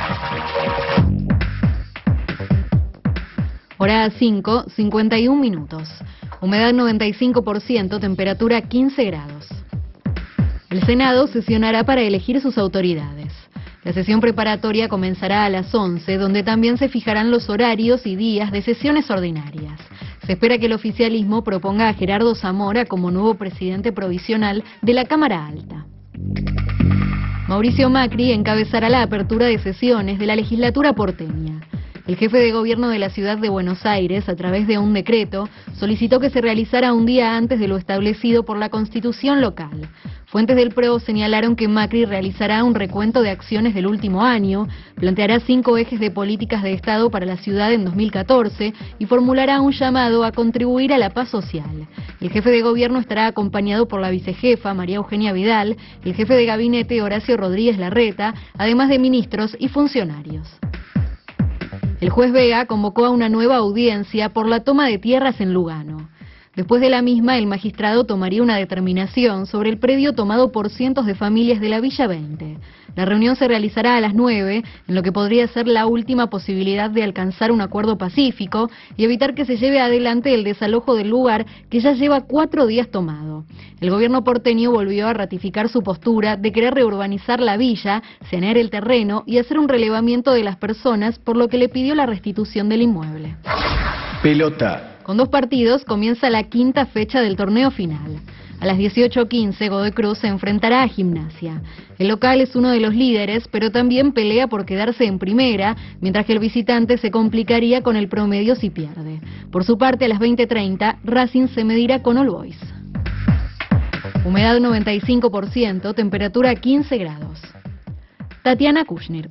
Hora 5, 51 minutos. Humedad 95%, temperatura 15 grados. El Senado sesionará para elegir sus autoridades. La sesión preparatoria comenzará a las 11, donde también se fijarán los horarios y días de sesiones ordinarias. Se espera que el oficialismo proponga a Gerardo Zamora como nuevo presidente provisional de la Cámara Alta. Mauricio Macri encabezará la apertura de sesiones de la legislatura porteña. El jefe de gobierno de la ciudad de Buenos Aires, a través de un decreto, solicitó que se realizara un día antes de lo establecido por la Constitución local. Fuentes del PRO señalaron que Macri realizará un recuento de acciones del último año, planteará 5 ejes de políticas de Estado para la ciudad en 2014 y formulará un llamado a contribuir a la paz social. El jefe de gobierno estará acompañado por la vicejefa, María Eugenia Vidal, el jefe de gabinete, Horacio Rodríguez Larreta, además de ministros y funcionarios. El juez Vega convocó a una nueva audiencia por la toma de tierras en Lugano. Después de la misma, el magistrado tomaría una determinación sobre el predio tomado por cientos de familias de la Villa 20. La reunión se realizará a las 9, en lo que podría ser la última posibilidad de alcanzar un acuerdo pacífico y evitar que se lleve adelante el desalojo del lugar que ya lleva 4 días tomado. El gobierno porteño volvió a ratificar su postura de querer reurbanizar la villa, sanear el terreno y hacer un relevamiento de las personas, por lo que le pidió la restitución del inmueble. Pelota. Con 2 partidos comienza la 5ª fecha del torneo final. A las 18:15 Godoy Cruz se enfrentará a Gimnasia. El local es uno de los líderes, pero también pelea por quedarse en primera, mientras que el visitante se complicaría con el promedio si pierde. Por su parte, a las 20:30 Racing se medirá con All Boys. Humedad 95%, temperatura 15 grados. Tatiana Kushner.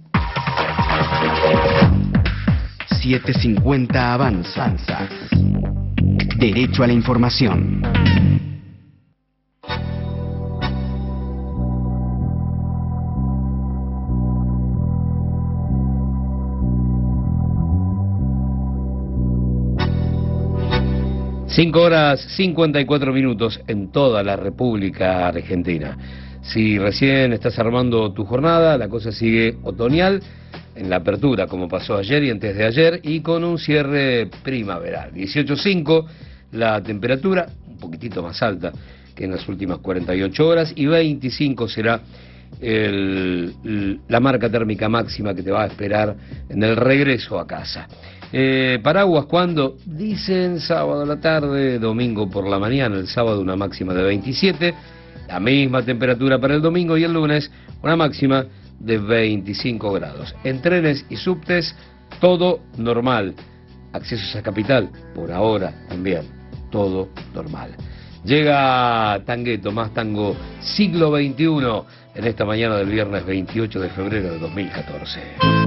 750 avanza. Derecho a la información. 5 horas 54 minutos en toda la República Argentina. Si recién estás armando tu jornada, la cosa sigue otoñal, en la apertura como pasó ayer y antes de ayer, y con un cierre primaveral. 18.5 la temperatura, un poquitito más alta que en las últimas 48 horas, y 25 será la marca térmica máxima que te va a esperar en el regreso a casa. Paraguas, ¿cuándo? Dicen sábado a la tarde, domingo por la mañana. El sábado una máxima de 27, la misma temperatura para el domingo, y el lunes una máxima de 25 grados. En trenes y subtes todo normal. Accesos a capital, por ahora también, todo normal. Llega Tangueto, más tango siglo XXI, en esta mañana del viernes 28 de febrero de 2014.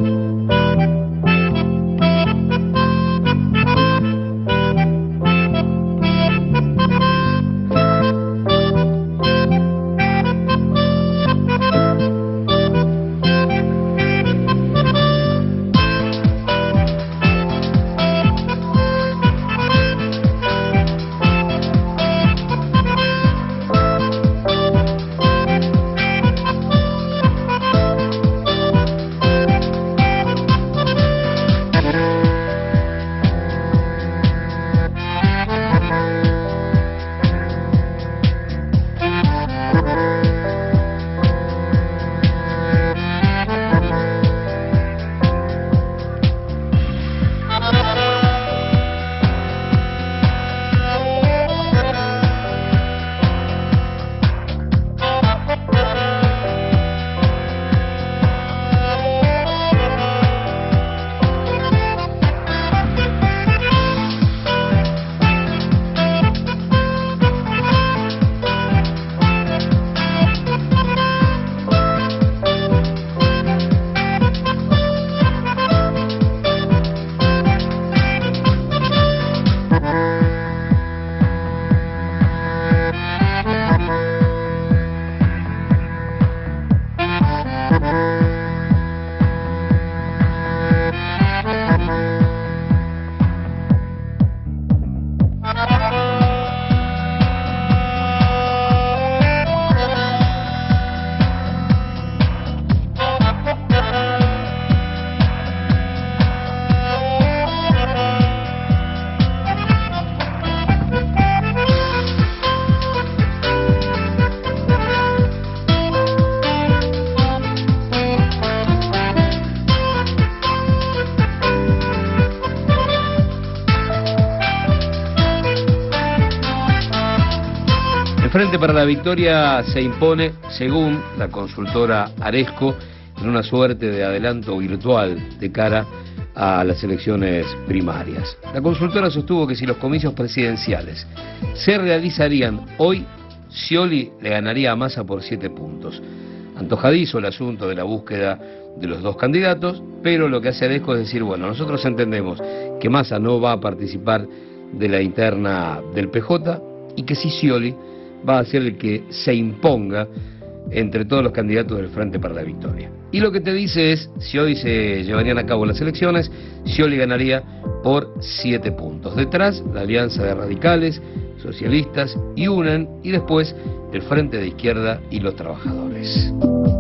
Frente para la Victoria se impone, según la consultora Aresco, en una suerte de adelanto virtual de cara a las elecciones primarias. La consultora sostuvo que si los comicios presidenciales se realizarían hoy, Scioli le ganaría a Massa por 7 puntos. Antojadizo el asunto de la búsqueda de los dos candidatos, pero lo que hace Aresco es decir, bueno, nosotros entendemos que Massa no va a participar de la interna del PJ y que si Scioli va a ser el que se imponga entre todos los candidatos del Frente para la Victoria. Y lo que te dice es, si hoy se llevarían a cabo las elecciones, Scioli ganaría por 7 puntos. Detrás, la alianza de radicales, socialistas y UNEN, y después el Frente de Izquierda y los trabajadores.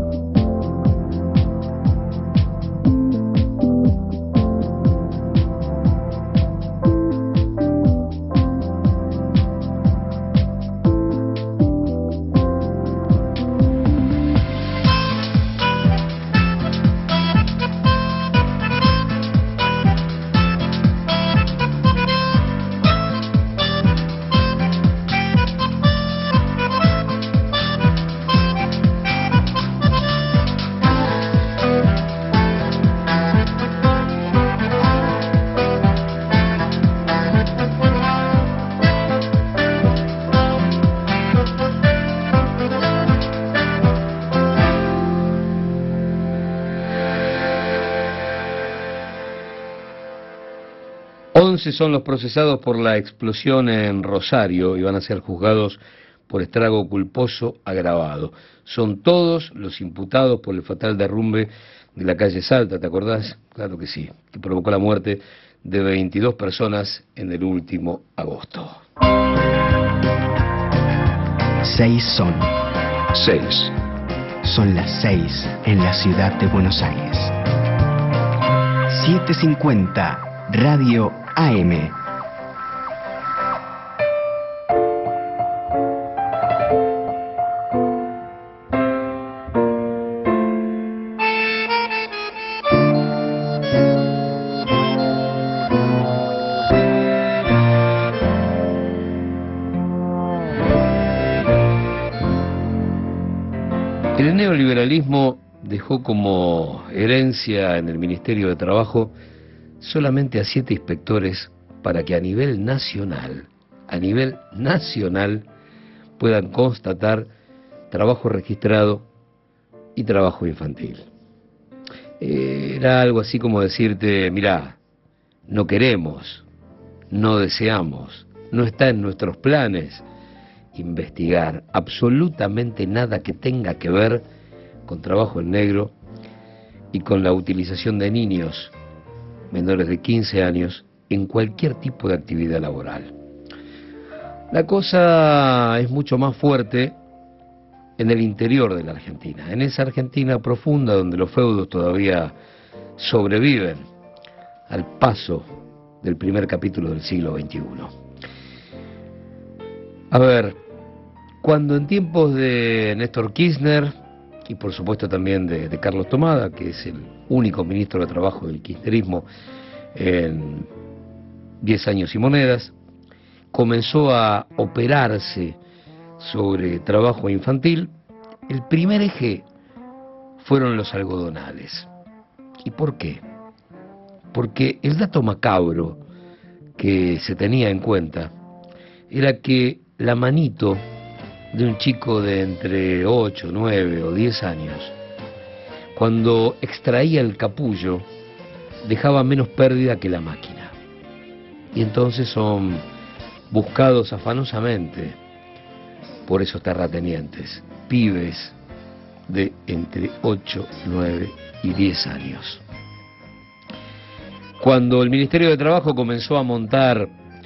Son los procesados por la explosión en Rosario y van a ser juzgados por estrago culposo agravado. Son todos los imputados por el fatal derrumbe de la calle Salta, ¿te acordás? Claro que sí, que provocó la muerte de 22 personas en el último agosto. 6 son. 6. Son las 6 en la ciudad de Buenos Aires. 750 Radio AM. El neoliberalismo dejó como herencia en el Ministerio de Trabajo solamente a 7 inspectores para que a nivel nacional, puedan constatar trabajo registrado y trabajo infantil. Era algo así como decirte, mirá, no queremos, no deseamos, no está en nuestros planes investigar absolutamente nada que tenga que ver con trabajo en negro y con la utilización de niños menores de 15 años en cualquier tipo de actividad laboral. La cosa es mucho más fuerte en el interior de la Argentina, en esa Argentina profunda donde los feudos todavía sobreviven al paso del primer capítulo del siglo XXI. A ver, cuando en tiempos de Néstor Kirchner y por supuesto también de Carlos Tomada, que es el único ministro de Trabajo del kirchnerismo en 10 años y monedas, comenzó a operarse sobre trabajo infantil, el primer eje fueron los algodonales. ¿Y por qué? Porque el dato macabro que se tenía en cuenta era que la manito de un chico de entre 8, 9 o 10 años, cuando extraía el capullo, dejaba menos pérdida que la máquina. Y entonces son buscados afanosamente por esos terratenientes, pibes de entre 8, 9 y 10 años. Cuando el Ministerio de Trabajo comenzó a montar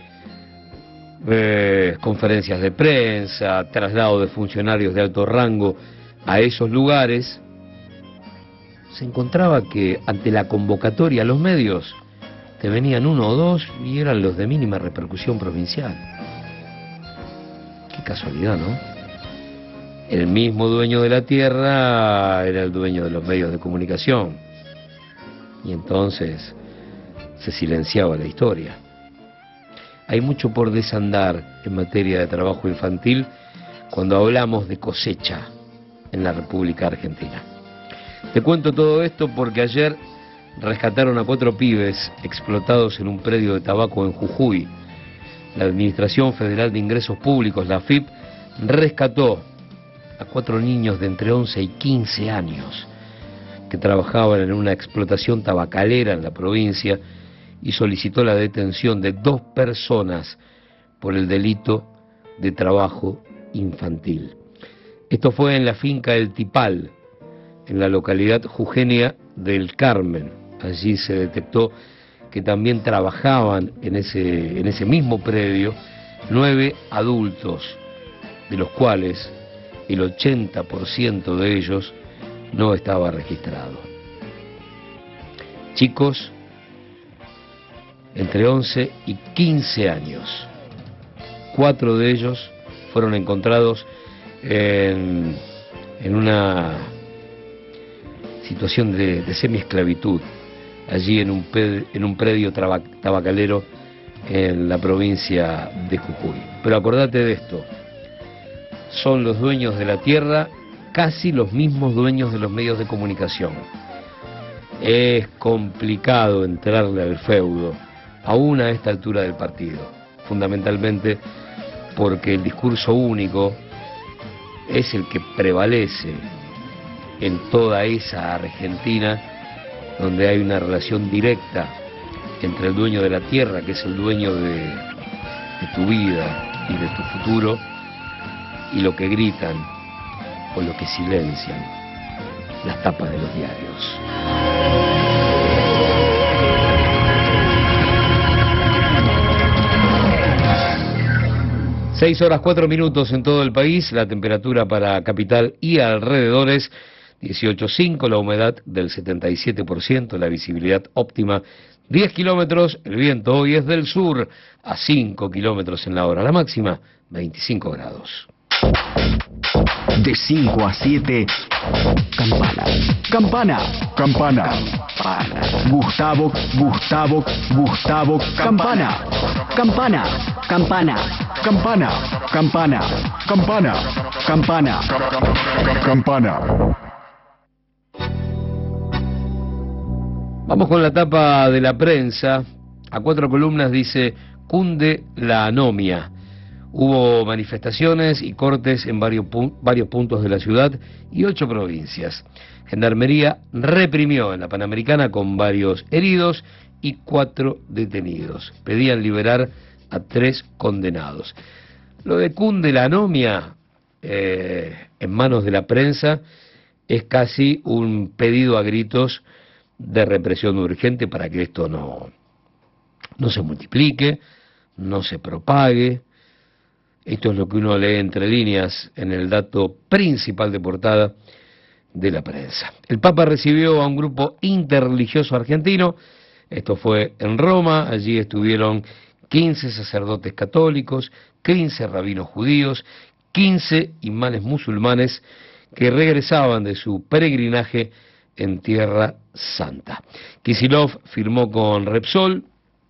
conferencias de prensa, traslado de funcionarios de alto rango a esos lugares, se encontraba que ante la convocatoria a los medios te venían 1 o 2 y eran los de mínima repercusión provincial. Qué casualidad, ¿no? El mismo dueño de la tierra era el dueño de los medios de comunicación y entonces se silenciaba la historia. Hay mucho por desandar en materia de trabajo infantil cuando hablamos de cosecha en la República Argentina. Te cuento todo esto porque ayer rescataron a 4 pibes explotados en un predio de tabaco en Jujuy. La Administración Federal de Ingresos Públicos, la AFIP, rescató a 4 niños de entre 11 y 15 años que trabajaban en una explotación tabacalera en la provincia y solicitó la detención de 2 personas por el delito de trabajo infantil. Esto fue en la finca El Tipal, en la localidad jujeña del Carmen. Allí se detectó que también trabajaban en ese mismo predio 9 adultos, de los cuales el 80% de ellos no estaba registrado. Chicos entre 11 y 15 años. 4 de ellos fueron encontrados en una situación de semiesclavitud, allí en un predio tabacalero en la provincia de Jujuy. Pero acordate de esto, son los dueños de la tierra, casi los mismos dueños de los medios de comunicación. Es complicado entrarle al feudo, aún a esta altura del partido, fundamentalmente porque el discurso único es el que prevalece en toda esa Argentina donde hay una relación directa entre el dueño de la tierra, que es el dueño de tu vida y de tu futuro, y lo que gritan o lo que silencian las tapas de los diarios. 6 horas 4 minutos en todo el país, la temperatura para capital y alrededores 18,5, la humedad del 77%, la visibilidad óptima 10 kilómetros, el viento hoy es del sur a 5 kilómetros en la hora, la máxima 25 grados. De 5 a 7, campana, campana, campana, campana. Gustavo, Gustavo, Gustavo, campana, campana, campana, campana, campana, campana, campana, campana. Vamos con la tapa de la prensa. A 4 columnas dice: cunde la anomia. Hubo manifestaciones y cortes en varios puntos de la ciudad y 8 provincias. Gendarmería reprimió en la Panamericana con varios heridos y 4 detenidos. Pedían liberar a 3 condenados. Lo de cunde la anomia en manos de la prensa es casi un pedido a gritos de represión urgente para que esto no se multiplique, no se propague. Esto es lo que uno lee entre líneas en el dato principal de portada de la prensa. El Papa recibió a un grupo interreligioso argentino, esto fue en Roma, allí estuvieron 15 sacerdotes católicos, 15 rabinos judíos, 15 imanes musulmanes que regresaban de su peregrinaje en Tierra Santa. Kicillof firmó con Repsol,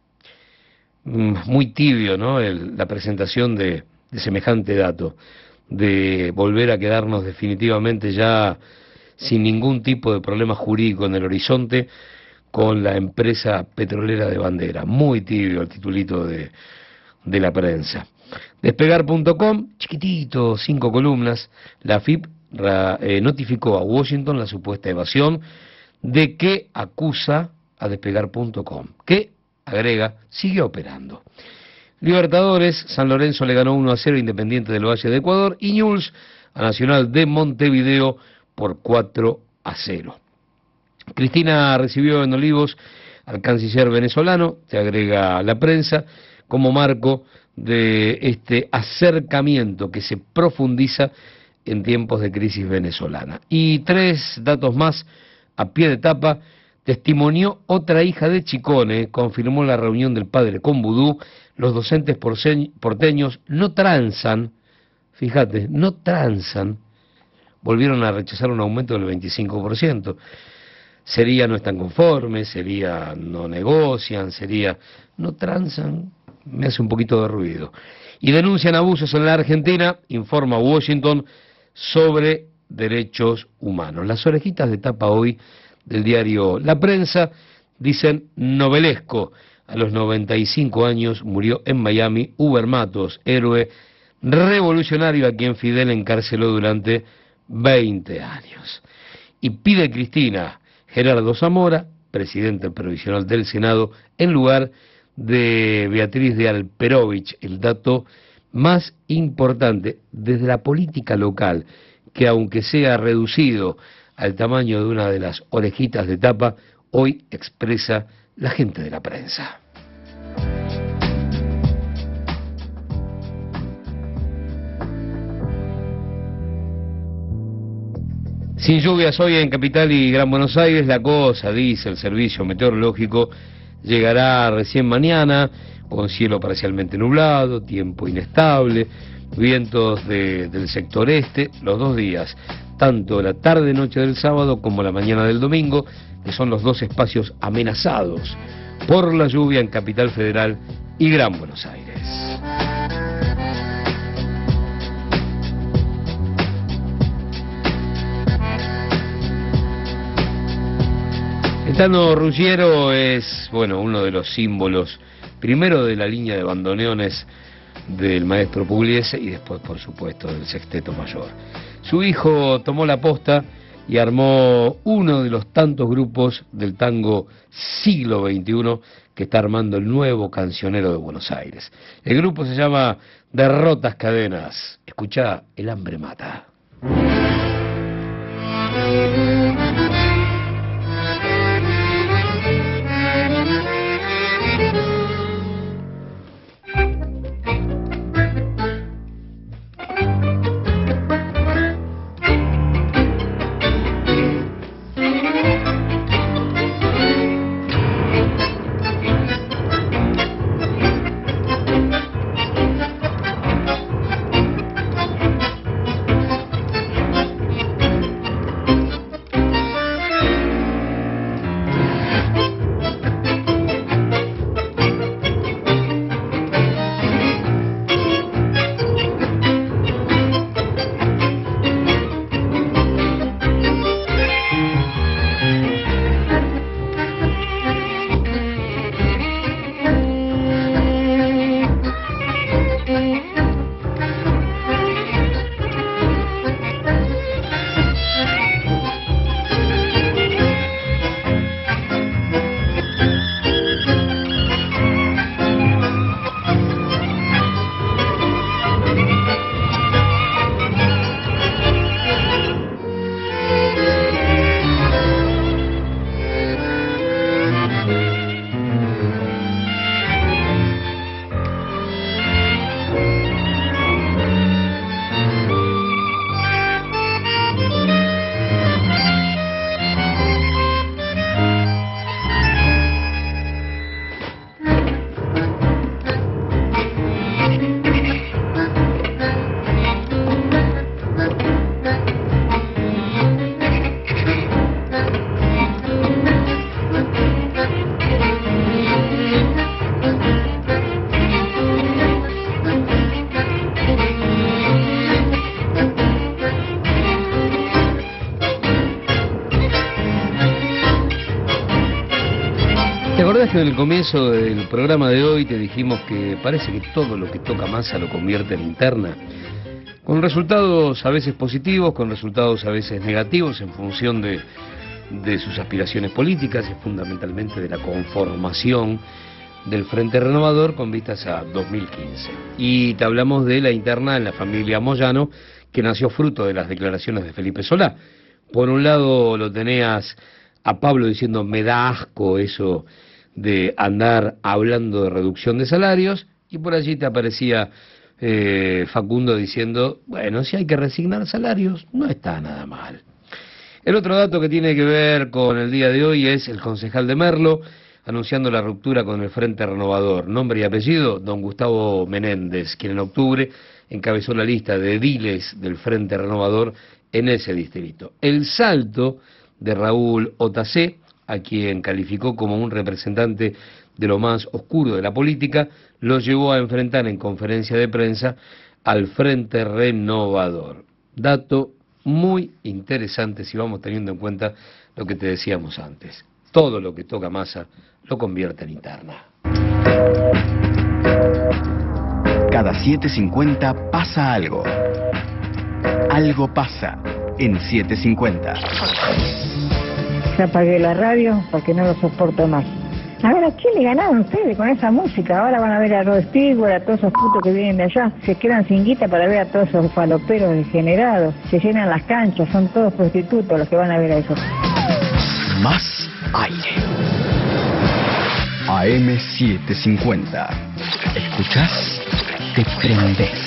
muy tibio, ¿no? La presentación de semejante dato, de volver a quedarnos definitivamente ya sin ningún tipo de problema jurídico en el horizonte con la empresa petrolera de bandera. Muy tibio el titulito de la prensa. Despegar.com, chiquitito, 5 columnas, la AFIP notificó a Washington la supuesta evasión de que acusa a Despegar.com, que, agrega, sigue operando. Libertadores, San Lorenzo le ganó 1-0 Independiente del Valle de Ecuador y Newell's a Nacional de Montevideo por 4-0. Cristina recibió en Olivos al canciller venezolano, te agrega la prensa, como marco de este acercamiento que se profundiza en tiempos de crisis venezolana. Y 3 datos más a pie de tapa. Testimonió otra hija de Chicone, confirmó la reunión del padre con Vudú. Los docentes porteños no transan, fíjate, no transan, volvieron a rechazar un aumento del 25%. Sería no están conformes, sería no negocian, sería no transan, me hace un poquito de ruido. Y denuncian abusos en la Argentina, informa Washington sobre derechos humanos. Las orejitas de tapa hoy del diario La Prensa dicen novelesco. A los 95 años murió en Miami Uber Matos, héroe revolucionario a quien Fidel encarceló durante 20 años. Y pide Cristina Gerardo Zamora, presidente provisional del Senado, en lugar de Beatriz de Alperovich, el dato más importante desde la política local, que aunque sea reducido al tamaño de una de las orejitas de tapa, hoy expresa la gente de la prensa. Sin lluvias hoy en Capital y Gran Buenos Aires, la cosa, dice el servicio meteorológico, llegará recién mañana, con cielo parcialmente nublado, tiempo inestable, vientos del sector este, los 2 días, tanto la tarde-noche del sábado como la mañana del domingo, que son los 2 espacios amenazados por la lluvia en Capital Federal y Gran Buenos Aires. El Tano Ruggiero es, bueno, uno de los símbolos, primero de la línea de bandoneones del maestro Pugliese y después, por supuesto, del Sexteto Mayor. Su hijo tomó la posta y armó uno de los tantos grupos del tango siglo XXI que está armando el nuevo cancionero de Buenos Aires. El grupo se llama Derrotas Cadenas. Escuchá, El hambre mata. ¿Te acordás que en el comienzo del programa de hoy te dijimos que parece que todo lo que toca Massa lo convierte en interna? Con resultados a veces positivos, con resultados a veces negativos en función de sus aspiraciones políticas y fundamentalmente de la conformación del Frente Renovador con vistas a 2015. Y te hablamos de la interna en la familia Moyano, que nació fruto de las declaraciones de Felipe Solá. Por un lado lo tenías a Pablo diciendo me da asco eso de andar hablando de reducción de salarios, y por allí te aparecía Facundo diciendo, bueno, si hay que resignar salarios, no está nada mal. El otro dato que tiene que ver con el día de hoy es el concejal de Merlo, anunciando la ruptura con el Frente Renovador. Nombre y apellido, don Gustavo Menéndez, quien en octubre encabezó la lista de ediles del Frente Renovador en ese distrito. El salto de Raúl Otacé, a quien calificó como un representante de lo más oscuro de la política, lo llevó a enfrentar en conferencia de prensa al Frente Renovador. Dato muy interesante si vamos teniendo en cuenta lo que te decíamos antes. Todo lo que toca Massa lo convierte en interna. Cada 7:50 pasa algo. Algo pasa en 7:50. Ya apagué la radio porque no lo soporto más. A ver, ¿a quién le ganaron ustedes con esa música? Ahora van a ver a Rod Stewart, a todos esos putos que vienen de allá. Se quedan sin guita para ver a todos esos faloperos degenerados. Se llenan las canchas, son todos prostitutos los que van a ver a esos. Más aire. AM 750. ¿Escuchás? Te prendés.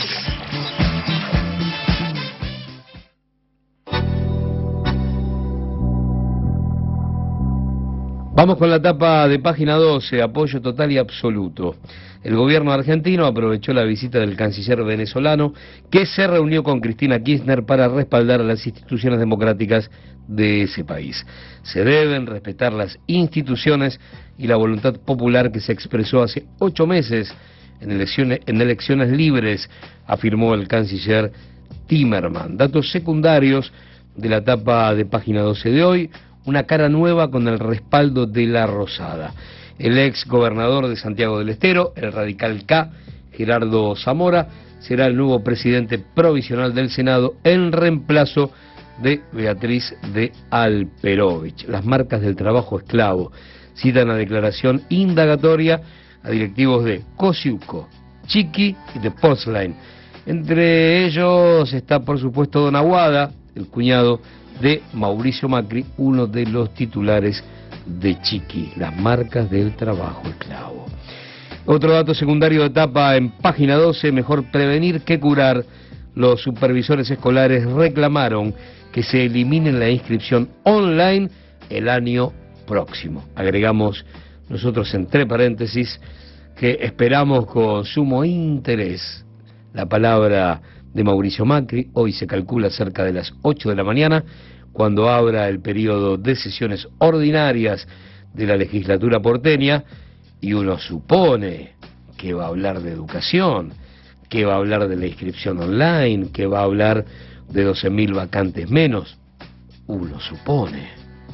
Vamos con la tapa de página 12, apoyo total y absoluto. El gobierno argentino aprovechó la visita del canciller venezolano, que se reunió con Cristina Kirchner para respaldar a las instituciones democráticas de ese país. Se deben respetar las instituciones y la voluntad popular que se expresó hace 8 meses en elecciones libres, afirmó el canciller Timerman. Datos secundarios de la tapa de página 12 de hoy. Una cara nueva con el respaldo de la Rosada. El ex gobernador de Santiago del Estero, el radical K, Gerardo Zamora, será el nuevo presidente provisional del Senado en reemplazo de Beatriz de Alperovich. Las marcas del trabajo esclavo citan a declaración indagatoria a directivos de Kosciuszko, Chiqui y de Porcelain. Entre ellos está, por supuesto, don Aguada, el cuñado de Mauricio Macri, uno de los titulares de Chiqui, las marcas del trabajo esclavo. Otro dato secundario de etapa en página 12, mejor prevenir que curar. Los supervisores escolares reclamaron que se elimine la inscripción online el año próximo. Agregamos nosotros entre paréntesis que esperamos con sumo interés la palabra de Mauricio Macri. Hoy se calcula cerca de las 8 de la mañana, cuando abra el periodo de sesiones ordinarias de la legislatura porteña, y uno supone que va a hablar de educación, que va a hablar de la inscripción online, que va a hablar de 12.000 vacantes menos. Uno supone.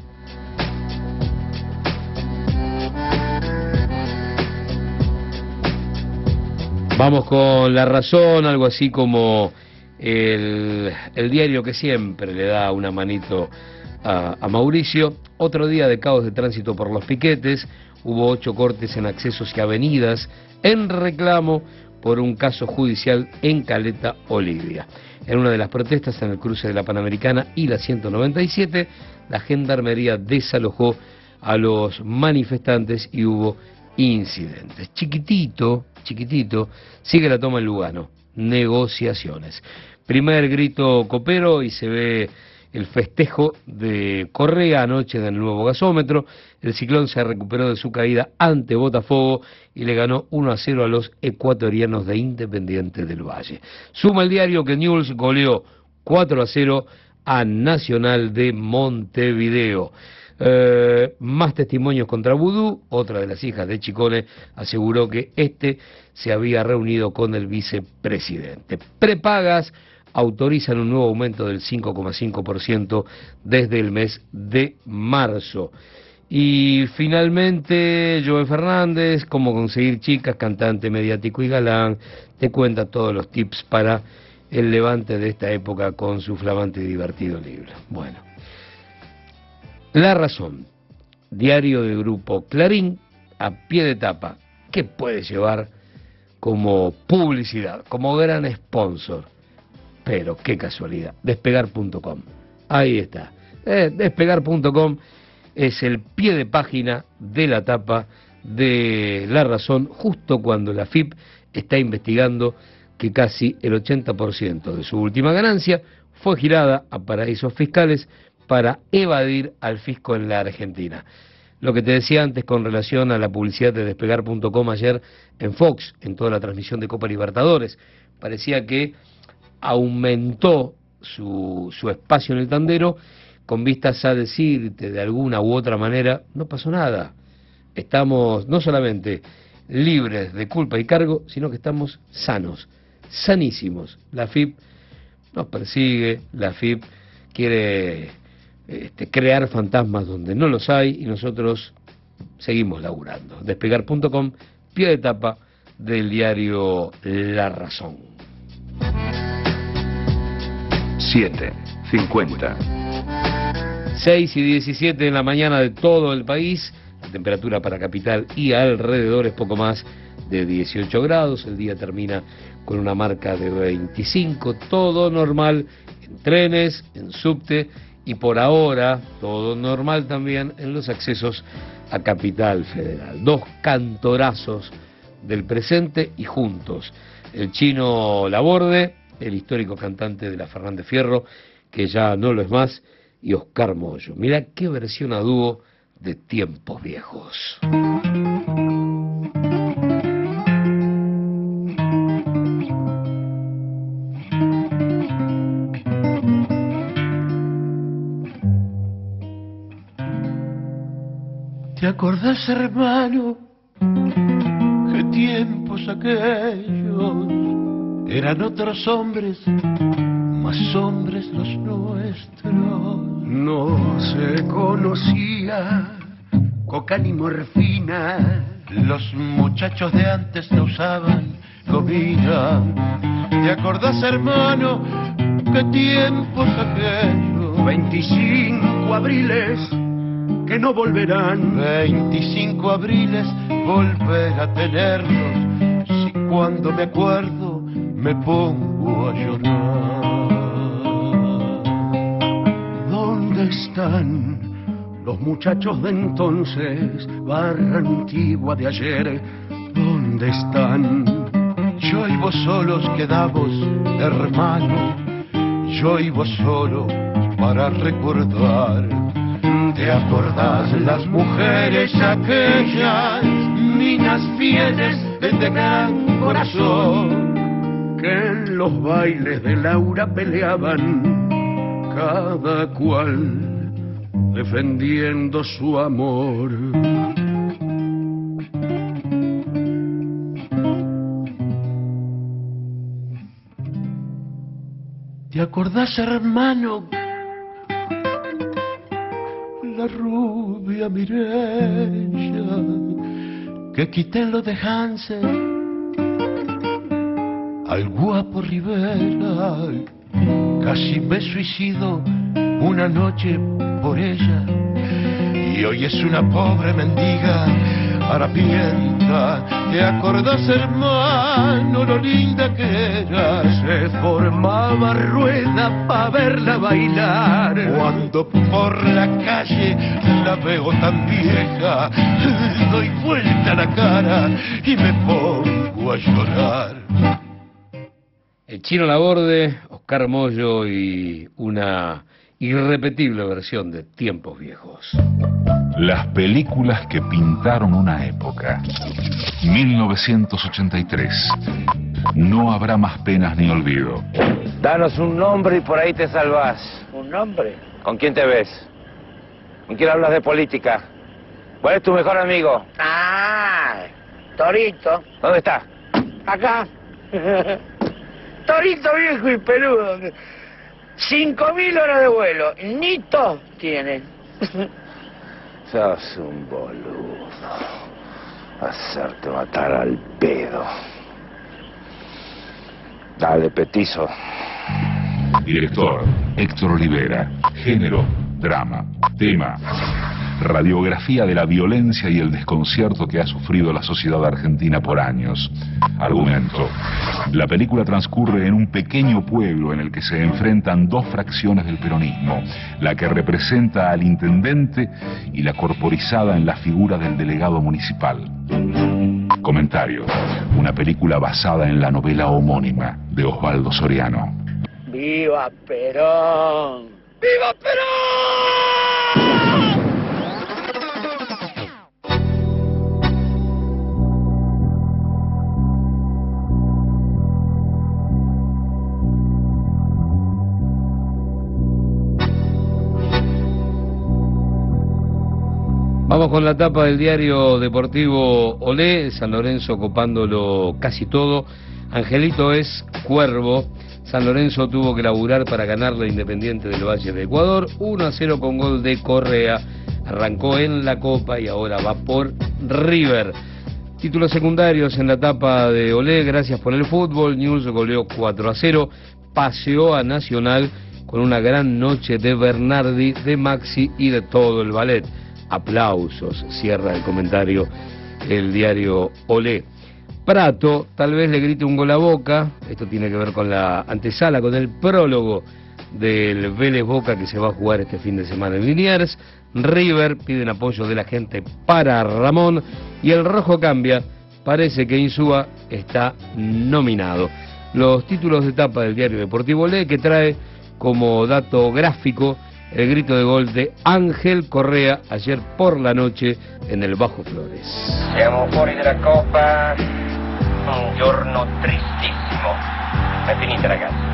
Vamos con La Razón, algo así como el diario que siempre le da una manito a Mauricio. Otro día de caos de tránsito por los piquetes. Hubo 8 cortes en accesos y avenidas en reclamo por un caso judicial en Caleta Olivia. En una de las protestas en el cruce de la Panamericana y la 197, la Gendarmería desalojó a los manifestantes y hubo incidentes. Chiquitito, sigue la toma en Lugano. Negociaciones. Primer grito copero y se ve el festejo de Correa anoche en el nuevo gasómetro. El Ciclón se recuperó de su caída ante Botafogo y le ganó 1-0 a los ecuatorianos de Independiente del Valle. Suma el diario que Newell's goleó 4-0 a Nacional de Montevideo. Más testimonios contra Vudú. Otra de las hijas de Chicone aseguró que este se había reunido con el vicepresidente. Prepagas autorizan un nuevo aumento del 5,5% desde el mes de marzo. Y finalmente, Joe Fernández, cómo conseguir chicas, cantante mediático y galán, te cuenta todos los tips para el levante de esta época con su flamante y divertido libro. Bueno, La Razón, diario del grupo Clarín, a pie de tapa, ¿qué puede llevar como publicidad, como gran sponsor? Pero qué casualidad, despegar.com, ahí está, despegar.com es el pie de página de la tapa de La Razón, justo cuando la FIP está investigando que casi el 80% de su última ganancia fue girada a paraísos fiscales para evadir al fisco en la Argentina. Lo que te decía antes con relación a la publicidad de despegar.com ayer en Fox, en toda la transmisión de Copa Libertadores, parecía que aumentó su espacio en el tandero con vistas a decirte de alguna u otra manera, no pasó nada. Estamos no solamente libres de culpa y cargo, sino que estamos sanos, sanísimos. La FIP nos persigue, la FIP quiere crear fantasmas donde no los hay y nosotros seguimos laburando. Despegar.com, pie de tapa del diario La Razón. 7:50. 6 y 17 en la mañana de todo el país, la temperatura para capital y alrededor es poco más de 18 grados, el día termina con una marca de 25, todo normal en trenes, en subte y por ahora todo normal también en los accesos a Capital Federal. Dos cantorazos del presente y juntos, el Chino Laborde, el histórico cantante de la Fernández Fierro, que ya no lo es más, y Oscar Mollo. Mirá qué versión a dúo de Tiempos Viejos. ¿Te acordás, hermano, qué tiempos aquellos? Eran otros hombres, más hombres los nuestros. No se conocía coca ni morfina. Los muchachos de antes no usaban comida. ¿Te acordás, hermano, qué tiempos aquellos? 25 abriles que no volverán. 25 abriles volver a tenerlos. Si cuando me acuerdo me pongo a llorar. ¿Dónde están los muchachos de entonces? Barra antigua de ayer, ¿dónde están? Yo y vos solos quedamos, hermano. Yo y vos solo para recordar. ¿Te acordás las mujeres aquellas, niñas fieles de gran corazón, que en los bailes de Laura peleaban, cada cual defendiendo su amor? ¿Te acordás, hermano? La rubia Mireya, que quité lo de Hansel al guapo Rivera. Casi me suicido una noche por ella, y hoy es una pobre mendiga harapienta. ¿Te acordás, hermano, lo linda que era? Se formaba rueda pa' verla bailar. Cuando por la calle la veo tan vieja, doy vuelta la cara y me pongo a llorar. El Chino Laborde, Oscar Mollo y una irrepetible versión de Tiempos Viejos. Las películas que pintaron una época. 1983. No habrá más penas ni olvido. Danos un nombre y por ahí te salvás. ¿Un nombre? ¿Con quién te ves? ¿Con quién hablas de política? ¿Cuál es tu mejor amigo? Ah, Torito. ¿Dónde está? Acá. Torito viejo y peludo. 5.000 horas de vuelo. Ni tos tienen. Sos un boludo. Hacerte matar al pedo. Dale, petizo. Director, Héctor Olivera. Género, drama. Tema, radiografía de la violencia y el desconcierto que ha sufrido la sociedad argentina por años. Argumento, la película transcurre en un pequeño pueblo en el que se enfrentan dos fracciones del peronismo, la que representa al intendente y la corporizada en la figura del delegado municipal. Comentario, una película basada en la novela homónima de Osvaldo Soriano. ¡Viva Perón! ¡Viva Perón! Vamos con la tapa del diario deportivo Olé, San Lorenzo copándolo casi todo. Angelito es Cuervo. San Lorenzo tuvo que laburar para ganarle a Independiente del Valle de Ecuador, 1-0 con gol de Correa. Arrancó en la Copa y ahora va por River. Títulos secundarios en la tapa de Olé, gracias por el fútbol. Newell's goleó 4-0, paseó a Nacional con una gran noche de Bernardi, de Maxi y de todo el ballet. Aplausos, cierra el comentario el diario Olé. Prato tal vez le grite un gol a Boca, esto tiene que ver con la antesala, con el prólogo del Vélez Boca que se va a jugar este fin de semana en Liniers. River piden apoyo de la gente para Ramón y el rojo cambia, parece que Insúa está nominado. Los títulos de tapa del diario Deportivo Olé, que trae como dato gráfico el grito de gol de Ángel Correa ayer por la noche en el Bajo Flores. Siamo fuori della Coppa, un giorno tristissimo. È finita, ragazzi.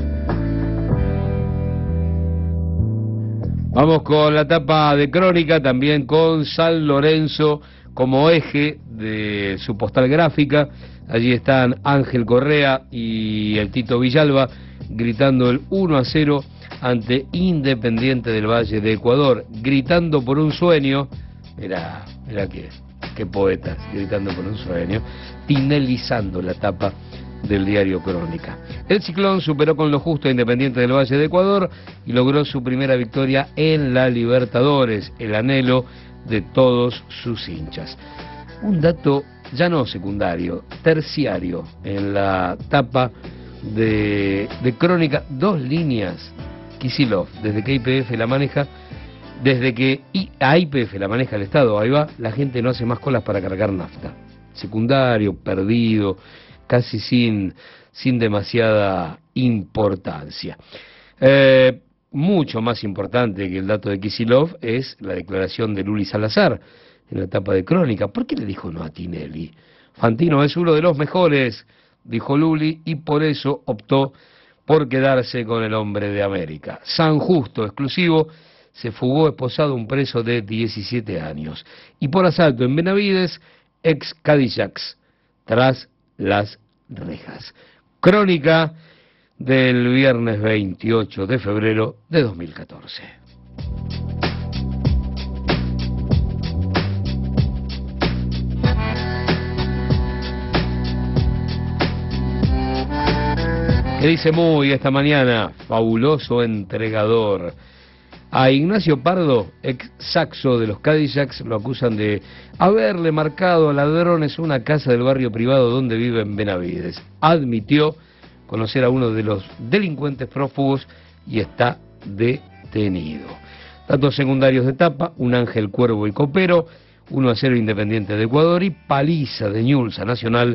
Vamos con la tapa de Crónica, también con San Lorenzo como eje de su postal gráfica. Allí están Ángel Correa y el Tito Villalba gritando el 1-0 ante Independiente del Valle de Ecuador, gritando por un sueño. Mirá qué poetas, gritando por un sueño, tinelizando la tapa del diario Crónica. El Ciclón superó con lo justo a Independiente del Valle de Ecuador y logró su primera victoria en la Libertadores, el anhelo de todos sus hinchas. Un dato ya no secundario, terciario en la tapa de Crónica, dos líneas. Kicillof, desde que YPF la maneja, desde que a YPF la maneja el Estado, ahí va, la gente no hace más colas para cargar nafta. Secundario, perdido, casi sin demasiada importancia. Mucho más importante que el dato de Kicillof es la declaración de Luli Salazar en la etapa de Crónica. ¿Por qué le dijo no a Tinelli? Fantino es uno de los mejores, dijo Luli, y por eso optó por quedarse con el hombre de América. San Justo, exclusivo, se fugó esposado un preso de 17 años. Y por asalto en Benavides, ex Cadillacs, tras las rejas. Crónica del viernes 28 de febrero de 2014. ¿Qué dice Muy esta mañana? Fabuloso entregador. A Ignacio Pardo, ex saxo de los Cadillacs, lo acusan de haberle marcado a ladrones una casa del barrio privado donde vive en Benavides. Admitió conocer a uno de los delincuentes prófugos y está detenido. Datos secundarios de etapa: un Ángel Cuervo y Copero, 1-0 Independiente de Ecuador y paliza de Newell's a Nacional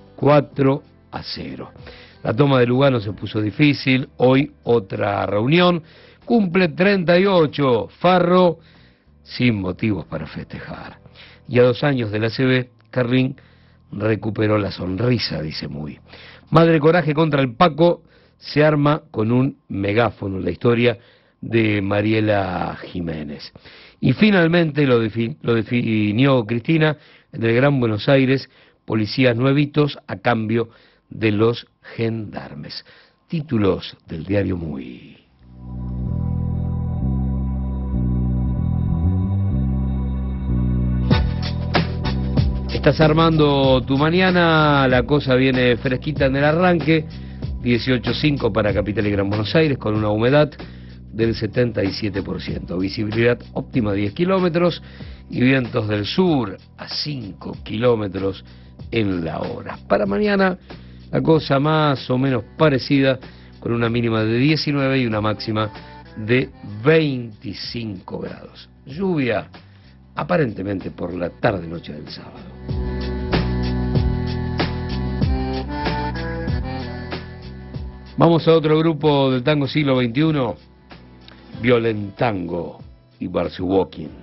4-0. La toma de Lugano se puso difícil, hoy otra reunión, cumple 38, Farro sin motivos para festejar. Y a 2 años de la CB, Carlín recuperó la sonrisa, dice Muy. Madre Coraje contra el Paco se arma con un megáfono, la historia de Mariela Jiménez. Y finalmente lo definió Cristina en el Gran Buenos Aires, policías nuevitos a cambio de los gendarmes. Títulos del diario Muy. Estás armando tu mañana, la cosa viene fresquita en el arranque, 18.5 para Capital y Gran Buenos Aires, con una humedad del 77%, visibilidad óptima 10 kilómetros y vientos del sur a 5 kilómetros en la hora. Para mañana, la cosa más o menos parecida, con una mínima de 19 y una máxima de 25 grados. Lluvia aparentemente por la tarde-noche del sábado. Vamos a otro grupo del tango siglo XXI, Violentango y Barzuwokin.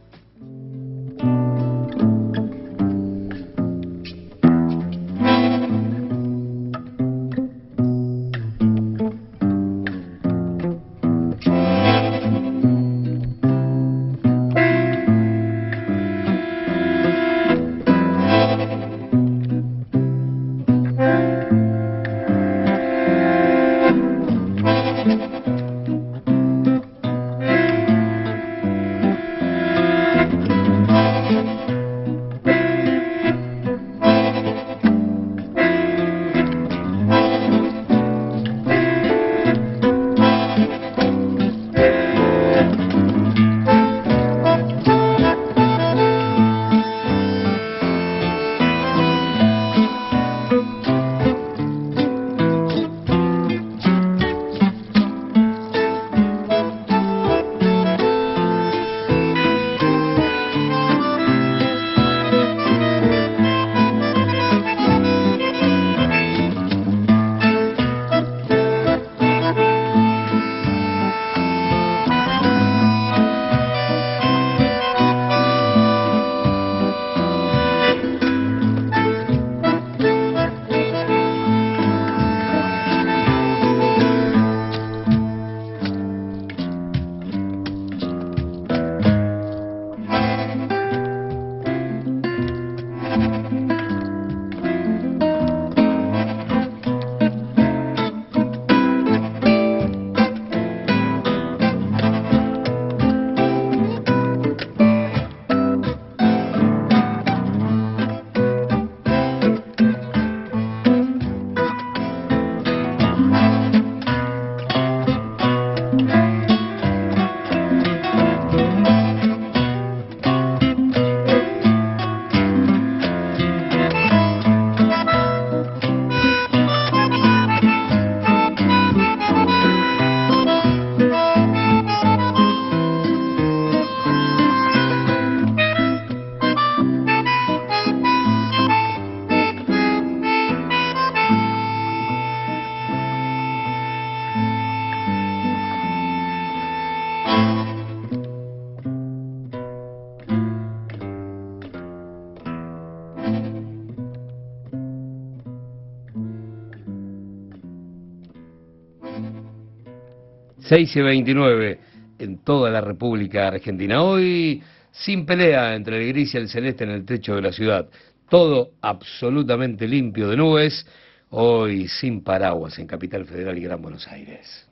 Seis y 29 en toda la República Argentina. Hoy sin pelea entre el gris y el celeste en el techo de la ciudad. Todo absolutamente limpio de nubes. Hoy sin paraguas en Capital Federal y Gran Buenos Aires.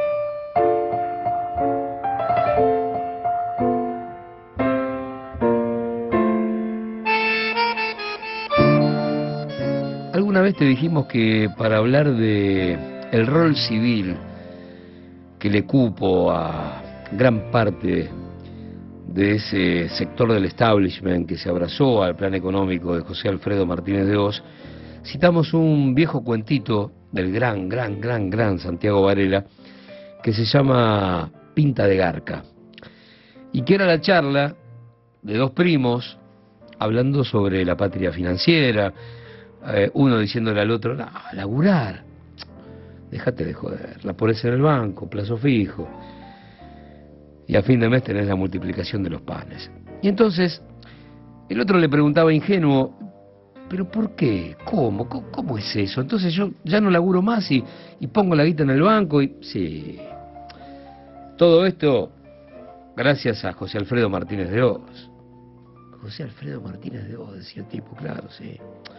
Alguna vez te dijimos que para hablar de el rol civil que le cupo a gran parte de ese sector del establishment que se abrazó al plan económico de José Alfredo Martínez de Hoz, citamos un viejo cuentito del gran Santiago Varela, que se llama Pinta de Garca, y que era la charla de dos primos hablando sobre la patria financiera, uno diciéndole al otro, no, laburar, déjate de joder, la pones en el banco, plazo fijo, y a fin de mes tenés la multiplicación de los panes. Y entonces el otro le preguntaba ingenuo, ¿pero por qué? ¿Cómo es eso? Entonces yo ya no laburo más y pongo la guita en el banco y... Sí, todo esto gracias a José Alfredo Martínez de Hoz. José Alfredo Martínez de Hoz, decía el tipo, claro, sí.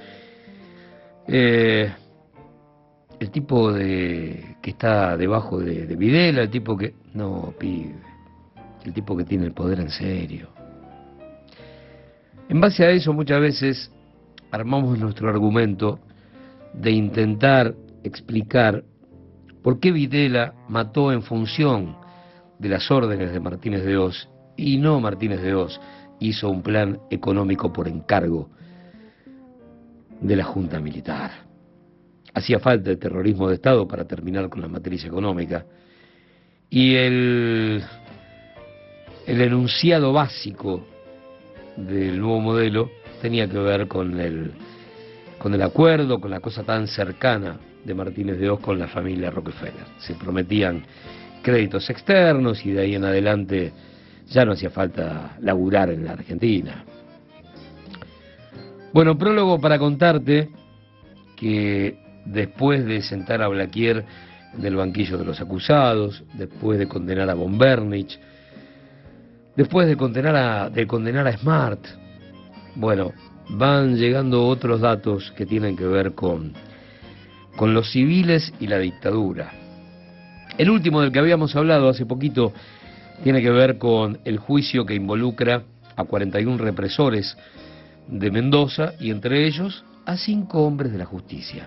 El tipo que está debajo de Videla, el tipo que... No, pibe. El tipo que tiene el poder en serio. En base a eso, muchas veces armamos nuestro argumento de intentar explicar por qué Videla mató en función de las órdenes de Martínez de Hoz y no Martínez de Hoz hizo un plan económico por encargo de la Junta Militar. Hacía falta el terrorismo de Estado para terminar con la matriz económica y el enunciado básico del nuevo modelo tenía que ver con el acuerdo, con la cosa tan cercana de Martínez de Hoz con la familia Rockefeller. Se prometían créditos externos y de ahí en adelante ya no hacía falta laburar en la Argentina. Bueno, prólogo para contarte que después de sentar a Blaquier del banquillo de los acusados, después de condenar a von Bernich, después de condenar a Smart, bueno, van llegando otros datos que tienen que ver con los civiles y la dictadura. El último del que habíamos hablado hace poquito tiene que ver con el juicio que involucra a 41 represores de Mendoza y entre ellos a 5 hombres de la justicia.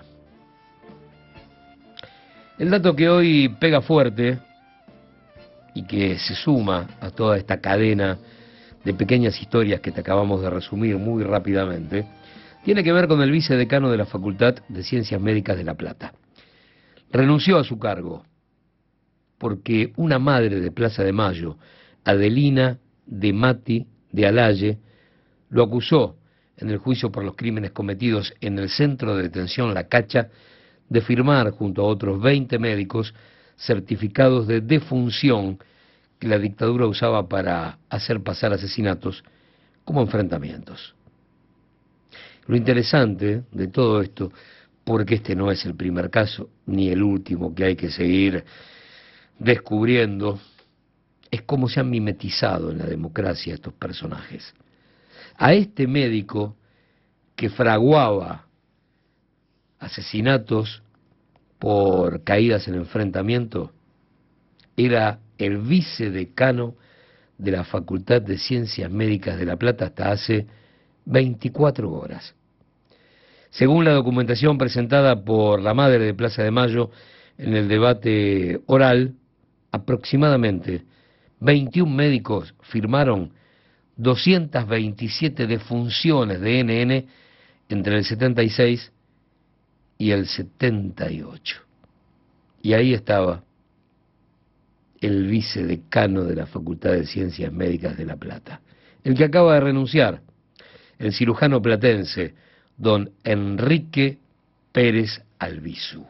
El dato que hoy pega fuerte y que se suma a toda esta cadena de pequeñas historias que te acabamos de resumir muy rápidamente, tiene que ver con el vicedecano de la Facultad de Ciencias Médicas de La Plata. Renunció a su cargo porque una madre de Plaza de Mayo, Adelina de Mati de Alaye, lo acusó en el juicio por los crímenes cometidos en el centro de detención La Cacha de firmar junto a otros 20 médicos certificados de defunción que la dictadura usaba para hacer pasar asesinatos como enfrentamientos. Lo interesante de todo esto, porque este no es el primer caso, ni el último que hay que seguir descubriendo, es cómo se han mimetizado en la democracia estos personajes. A este médico que fraguaba asesinatos por caídas en enfrentamiento, era el vicedecano de la Facultad de Ciencias Médicas de La Plata hasta hace 24 horas. Según la documentación presentada por la madre de Plaza de Mayo en el debate oral, aproximadamente 21 médicos firmaron 227 defunciones de NN entre el 76 y el 78. Y ahí estaba el vicedecano de la Facultad de Ciencias Médicas de La Plata, el que acaba de renunciar, el cirujano platense don Enrique Pérez Albizu.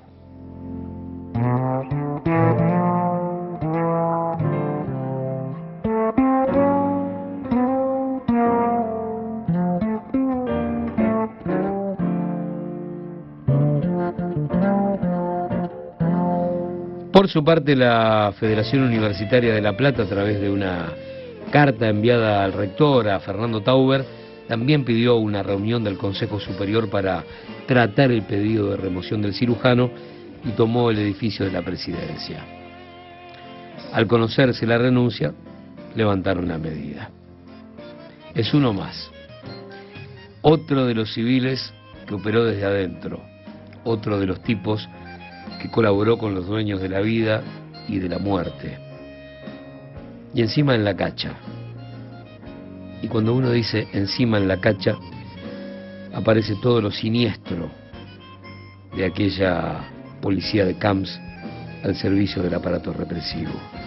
Por su parte, la Federación Universitaria de La Plata, a través de una carta enviada al rector, a Fernando Tauber, también pidió una reunión del Consejo Superior para tratar el pedido de remoción del cirujano y tomó el edificio de la presidencia. Al conocerse la renuncia, levantaron la medida. Es uno más. Otro de los civiles que operó desde adentro. Otro de los tipos que colaboró con los dueños de la vida y de la muerte. Y encima en La Cacha. Y cuando uno dice encima en La Cacha, aparece todo lo siniestro de aquella policía de Camps al servicio del aparato represivo.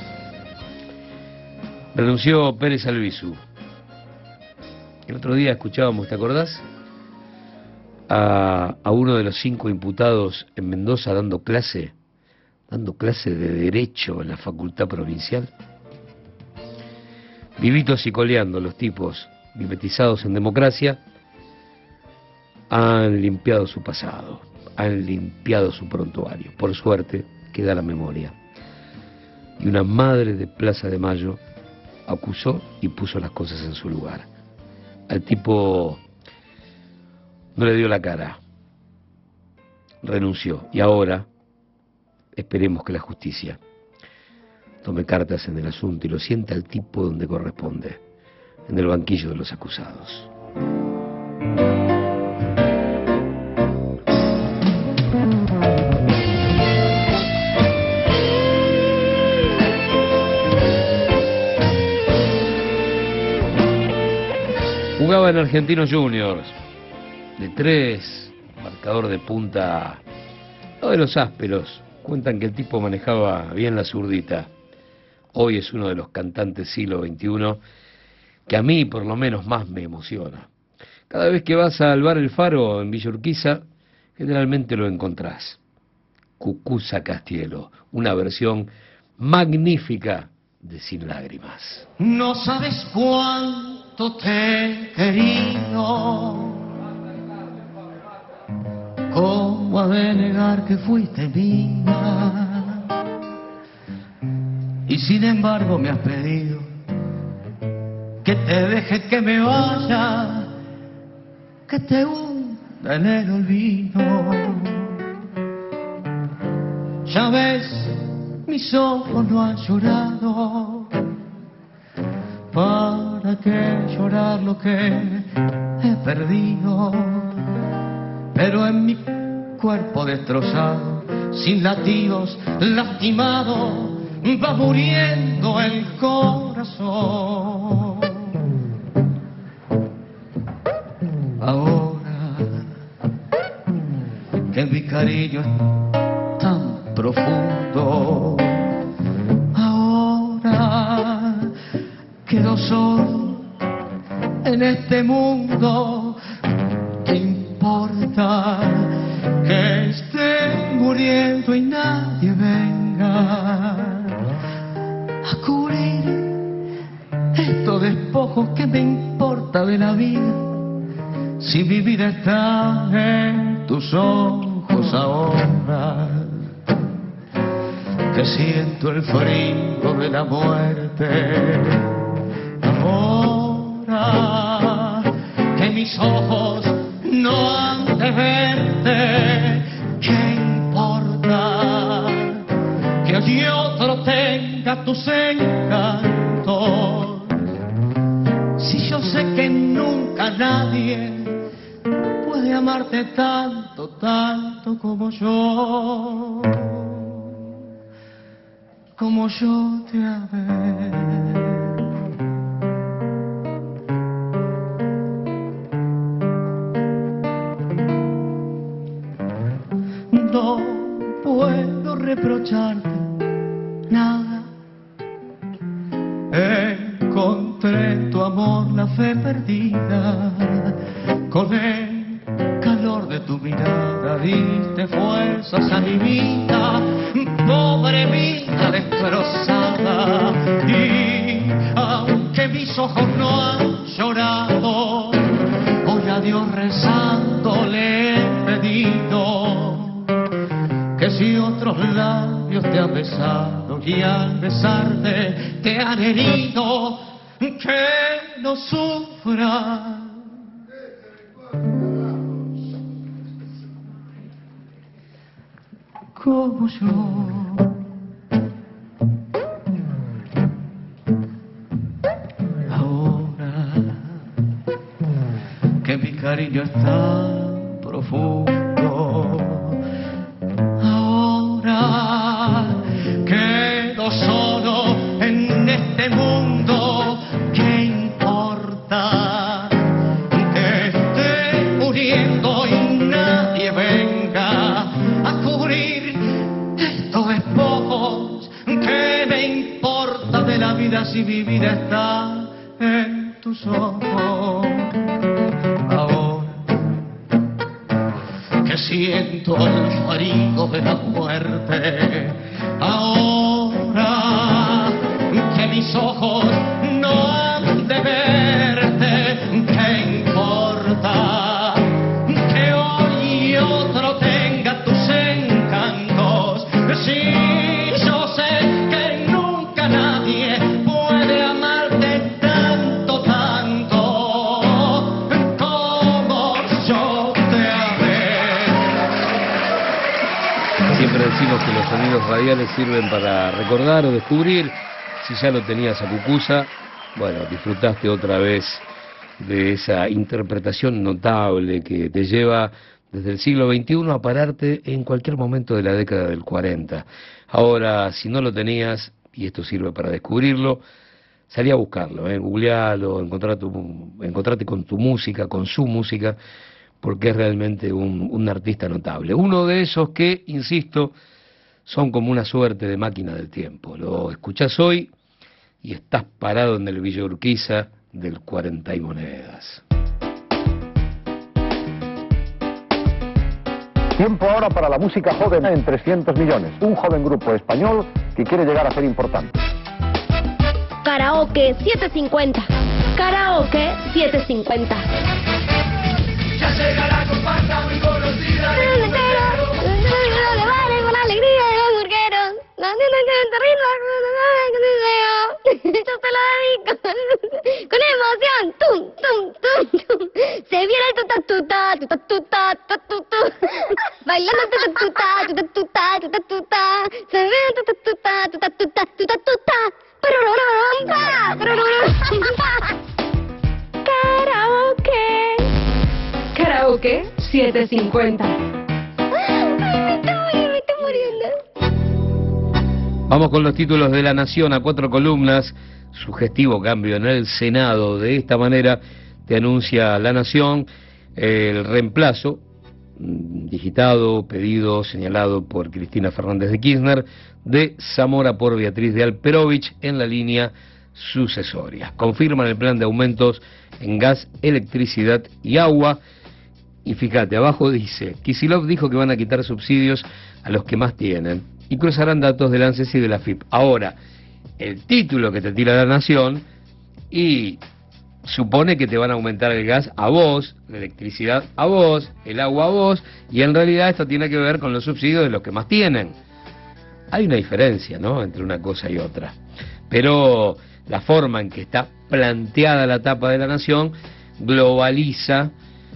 Renunció Pérez Albizu. El otro día escuchábamos, ¿te acordás? A uno de los 5 imputados en Mendoza dando clase de Derecho en la Facultad Provincial. Vivitos y coleando los tipos mimetizados en democracia, han limpiado su pasado, han limpiado su prontuario. Por suerte, queda la memoria. Y una madre de Plaza de Mayo acusó y puso las cosas en su lugar. Al tipo no le dio la cara, renunció. Y ahora esperemos que la justicia tome cartas en el asunto y lo sienta al tipo donde corresponde, en el banquillo de los acusados. Jugaba en Argentinos Juniors, de 3, marcador de punta, no de los ásperos. Cuentan que el tipo manejaba bien la zurdita. Hoy es uno de los cantantes siglo XXI que a mí por lo menos más me emociona. Cada vez que vas al bar El Faro en Villa Urquiza, generalmente lo encontrás. Cucuza Castielo, una versión magnífica de Sin Lágrimas. No sabes cuánto te he querido, cómo ha de negar que fuiste mía, y sin embargo me has pedido que te deje que me vaya, que te hunda en el olvido. Ya ves, mis ojos no han llorado, ¿para qué llorar lo que he perdido? Pero en mi cuerpo destrozado, sin latidos, lastimado, va muriendo el corazón. Ahora que mi cariño es tan profundo, ahora quedo solo en este mundo. ¿Qué importa que esté muriendo y nadie venga a cubrir estos despojos? ¿Qué me importa de la vida si mi vida está en tus ojos ahora? Que siento el frío de la muerte, ahora que mis ojos no han de verte. ¿Qué importa que hoy otro tenga tus encantos, si yo sé que nunca nadie puede amarte tanto, tanto como yo te amé? No puedo reprocharte nada, encontré en tu amor la fe perdida, con el calor de tu mirada diste fuerzas a mi vida, pobre vida destrozada. Y aunque mis ojos no han llorado, hoy a Dios rezando le he pedido que si otros labios te han besado y al besarte te han herido, que no sufras como yo. Ahora que mi cariño es tan profundo, ahora quedo solo en este mundo. ¿Qué importa que esté muriendo y nadie venga a cubrir estos despojos? ¿Qué me importa de la vida si mi vida está en tus ojos? Ahora que siento el frío de la muerte, ahora que mis ojos no han de verte, ¿qué importa que hoy otro tenga tus encantos, si yo sé que nunca nadie puede amarte tanto, tanto como yo te amé? Siempre decimos que los sonidos radiales sirven para recordar o descubrir. Si ya lo tenías a Cucuza, bueno, disfrutaste otra vez de esa interpretación notable que te lleva desde el siglo XXI a pararte en cualquier momento de la década del 40. Ahora, si no lo tenías, y esto sirve para descubrirlo, salí a buscarlo, googlealo, encontrate con tu música, con su música, porque es realmente un artista notable. Uno de esos que, insisto, son como una suerte de máquina del tiempo. Lo escuchás hoy y estás parado en el Villa Urquiza del 40 y monedas. Tiempo ahora para la música joven en 300 millones. Un joven grupo español que quiere llegar a ser importante. Karaoke 750. Karaoke 750. Ya llega la comparsa muy conocida. Con alegría de los burgueros. Yo te lo dedico con emoción. Tum, tum, tum, tum. Se viene el tutatuta, tutatuta, tutatuta. Bailando tutatuta, tutatuta, tutatuta. Se viene el tutatuta, tutatuta, tutatuta. Karaoke. Karaoke 750. Me estoy muriendo. Vamos con los títulos de La Nación a 4 columnas. Sugestivo cambio en el Senado. De esta manera te anuncia La Nación el reemplazo digitado, pedido, señalado por Cristina Fernández de Kirchner, de Zamora por Beatriz de Alperovich en la línea sucesoria. Confirman el plan de aumentos en gas, electricidad y agua. Y fíjate, abajo dice, Kicillof dijo que van a quitar subsidios a los que más tienen y cruzarán datos del ANSES y de la AFIP. Ahora, el título que te tira La Nación y supone que te van a aumentar el gas a vos, la electricidad a vos, el agua a vos, y en realidad esto tiene que ver con los subsidios de los que más tienen. Hay una diferencia, ¿no?, entre una cosa y otra. Pero la forma en que está planteada la tapa de La Nación globaliza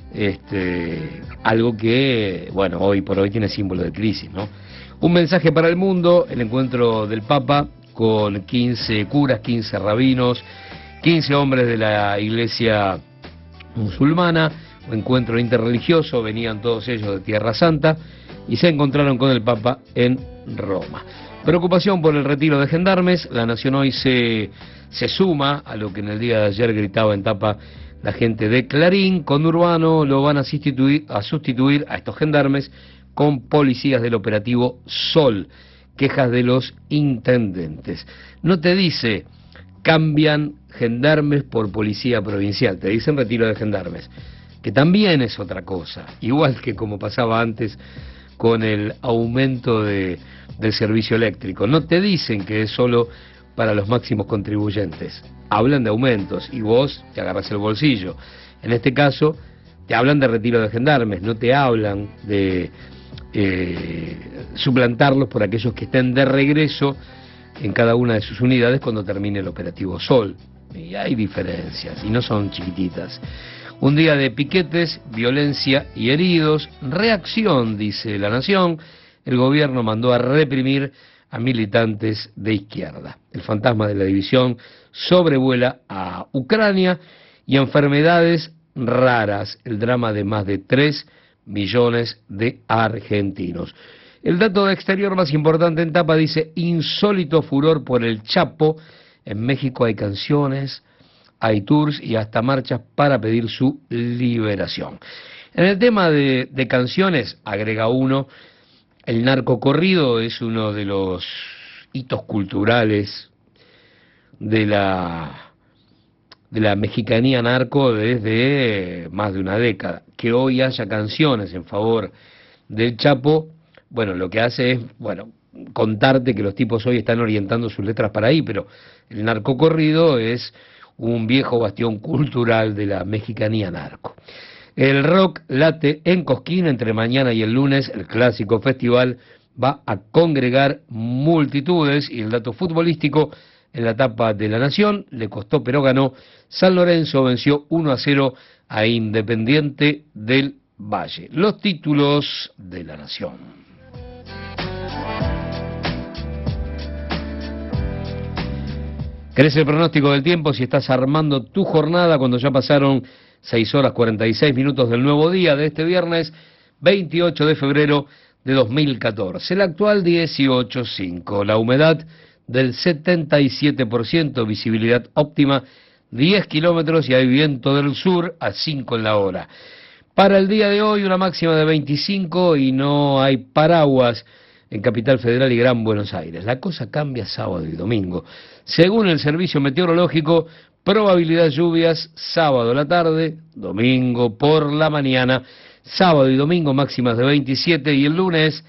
algo que, bueno, hoy por hoy tiene símbolo de crisis, ¿no? Un mensaje para el mundo, el encuentro del Papa con 15 curas, 15 rabinos, 15 hombres de la iglesia musulmana, un encuentro interreligioso, venían todos ellos de Tierra Santa y se encontraron con el Papa en Roma. Preocupación por el retiro de gendarmes. La Nación hoy se suma a lo que en el día de ayer gritaba en tapa la gente de Clarín. Conurbano lo van a sustituir a estos gendarmes con policías del operativo Sol. Quejas de los intendentes. No te dice cambian gendarmes por policía provincial, te dicen retiro de gendarmes, que también es otra cosa, igual que como pasaba antes con el aumento del servicio eléctrico. No te dicen que es solo para los máximos contribuyentes, hablan de aumentos y vos te agarras el bolsillo. En este caso te hablan de retiro de gendarmes, no te hablan de suplantarlos por aquellos que estén de regreso en cada una de sus unidades cuando termine el operativo Sol. Y hay diferencias, y no son chiquititas. Un día de piquetes, violencia y heridos. Reacción, dice La Nación. El gobierno mandó a reprimir a militantes de izquierda. El fantasma de la división sobrevuela a Ucrania y enfermedades raras. El drama de más de 3 millones de argentinos. El dato de exterior más importante en tapa dice insólito furor por el Chapo. En México hay canciones, hay tours y hasta marchas para pedir su liberación. En el tema de canciones, agrega uno, el narcocorrido es uno de los hitos culturales de la mexicanía narco desde más de una década. Que hoy haya canciones en favor del Chapo, bueno, lo que hace es, contarte que los tipos hoy están orientando sus letras para ahí, pero el narcocorrido es un viejo bastión cultural de la mexicanía narco. El rock late en Cosquín entre mañana y el lunes. El clásico festival va a congregar multitudes y el dato futbolístico en la tapa de La Nación le costó pero ganó. San Lorenzo venció 1-0 a Independiente del Valle. Los títulos de La Nación. ¿Querés el pronóstico del tiempo si estás armando tu jornada cuando ya pasaron 6 horas 46 minutos del nuevo día de este viernes 28 de febrero de 2014? El actual 18,5. La humedad del 77%, visibilidad óptima 10 kilómetros y hay viento del sur a 5 en la hora. Para el día de hoy una máxima de 25 y no hay paraguas en Capital Federal y Gran Buenos Aires. La cosa cambia sábado y domingo. Según el servicio meteorológico, probabilidad de lluvias sábado a la tarde, domingo por la mañana, sábado y domingo máximas de 27 y el lunes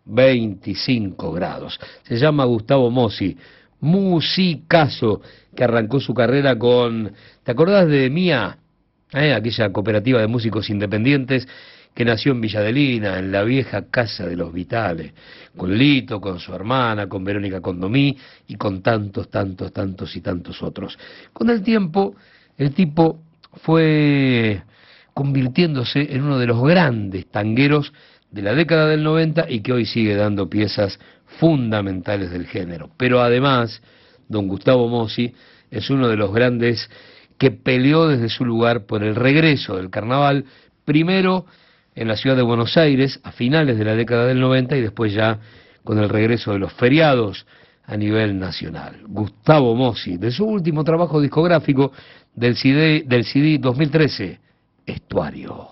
25 grados. Se llama Gustavo Mossi, musicazo, que arrancó su carrera con, ¿te acordás de Mía? Aquella cooperativa de músicos independientes que nació en Villa Adelina, en la vieja casa de los Vitales, con Lito, con su hermana, con Verónica Condomí y con tantos y tantos otros. Con el tiempo, el tipo fue convirtiéndose en uno de los grandes tangueros de la década del 90 y que hoy sigue dando piezas fundamentales del género. Pero además, don Gustavo Mossi es uno de los grandes que peleó desde su lugar por el regreso del carnaval, primero en la ciudad de Buenos Aires a finales de la década del 90 y después ya con el regreso de los feriados a nivel nacional. Gustavo Mossi, de su último trabajo discográfico del CD 2013, Estuario.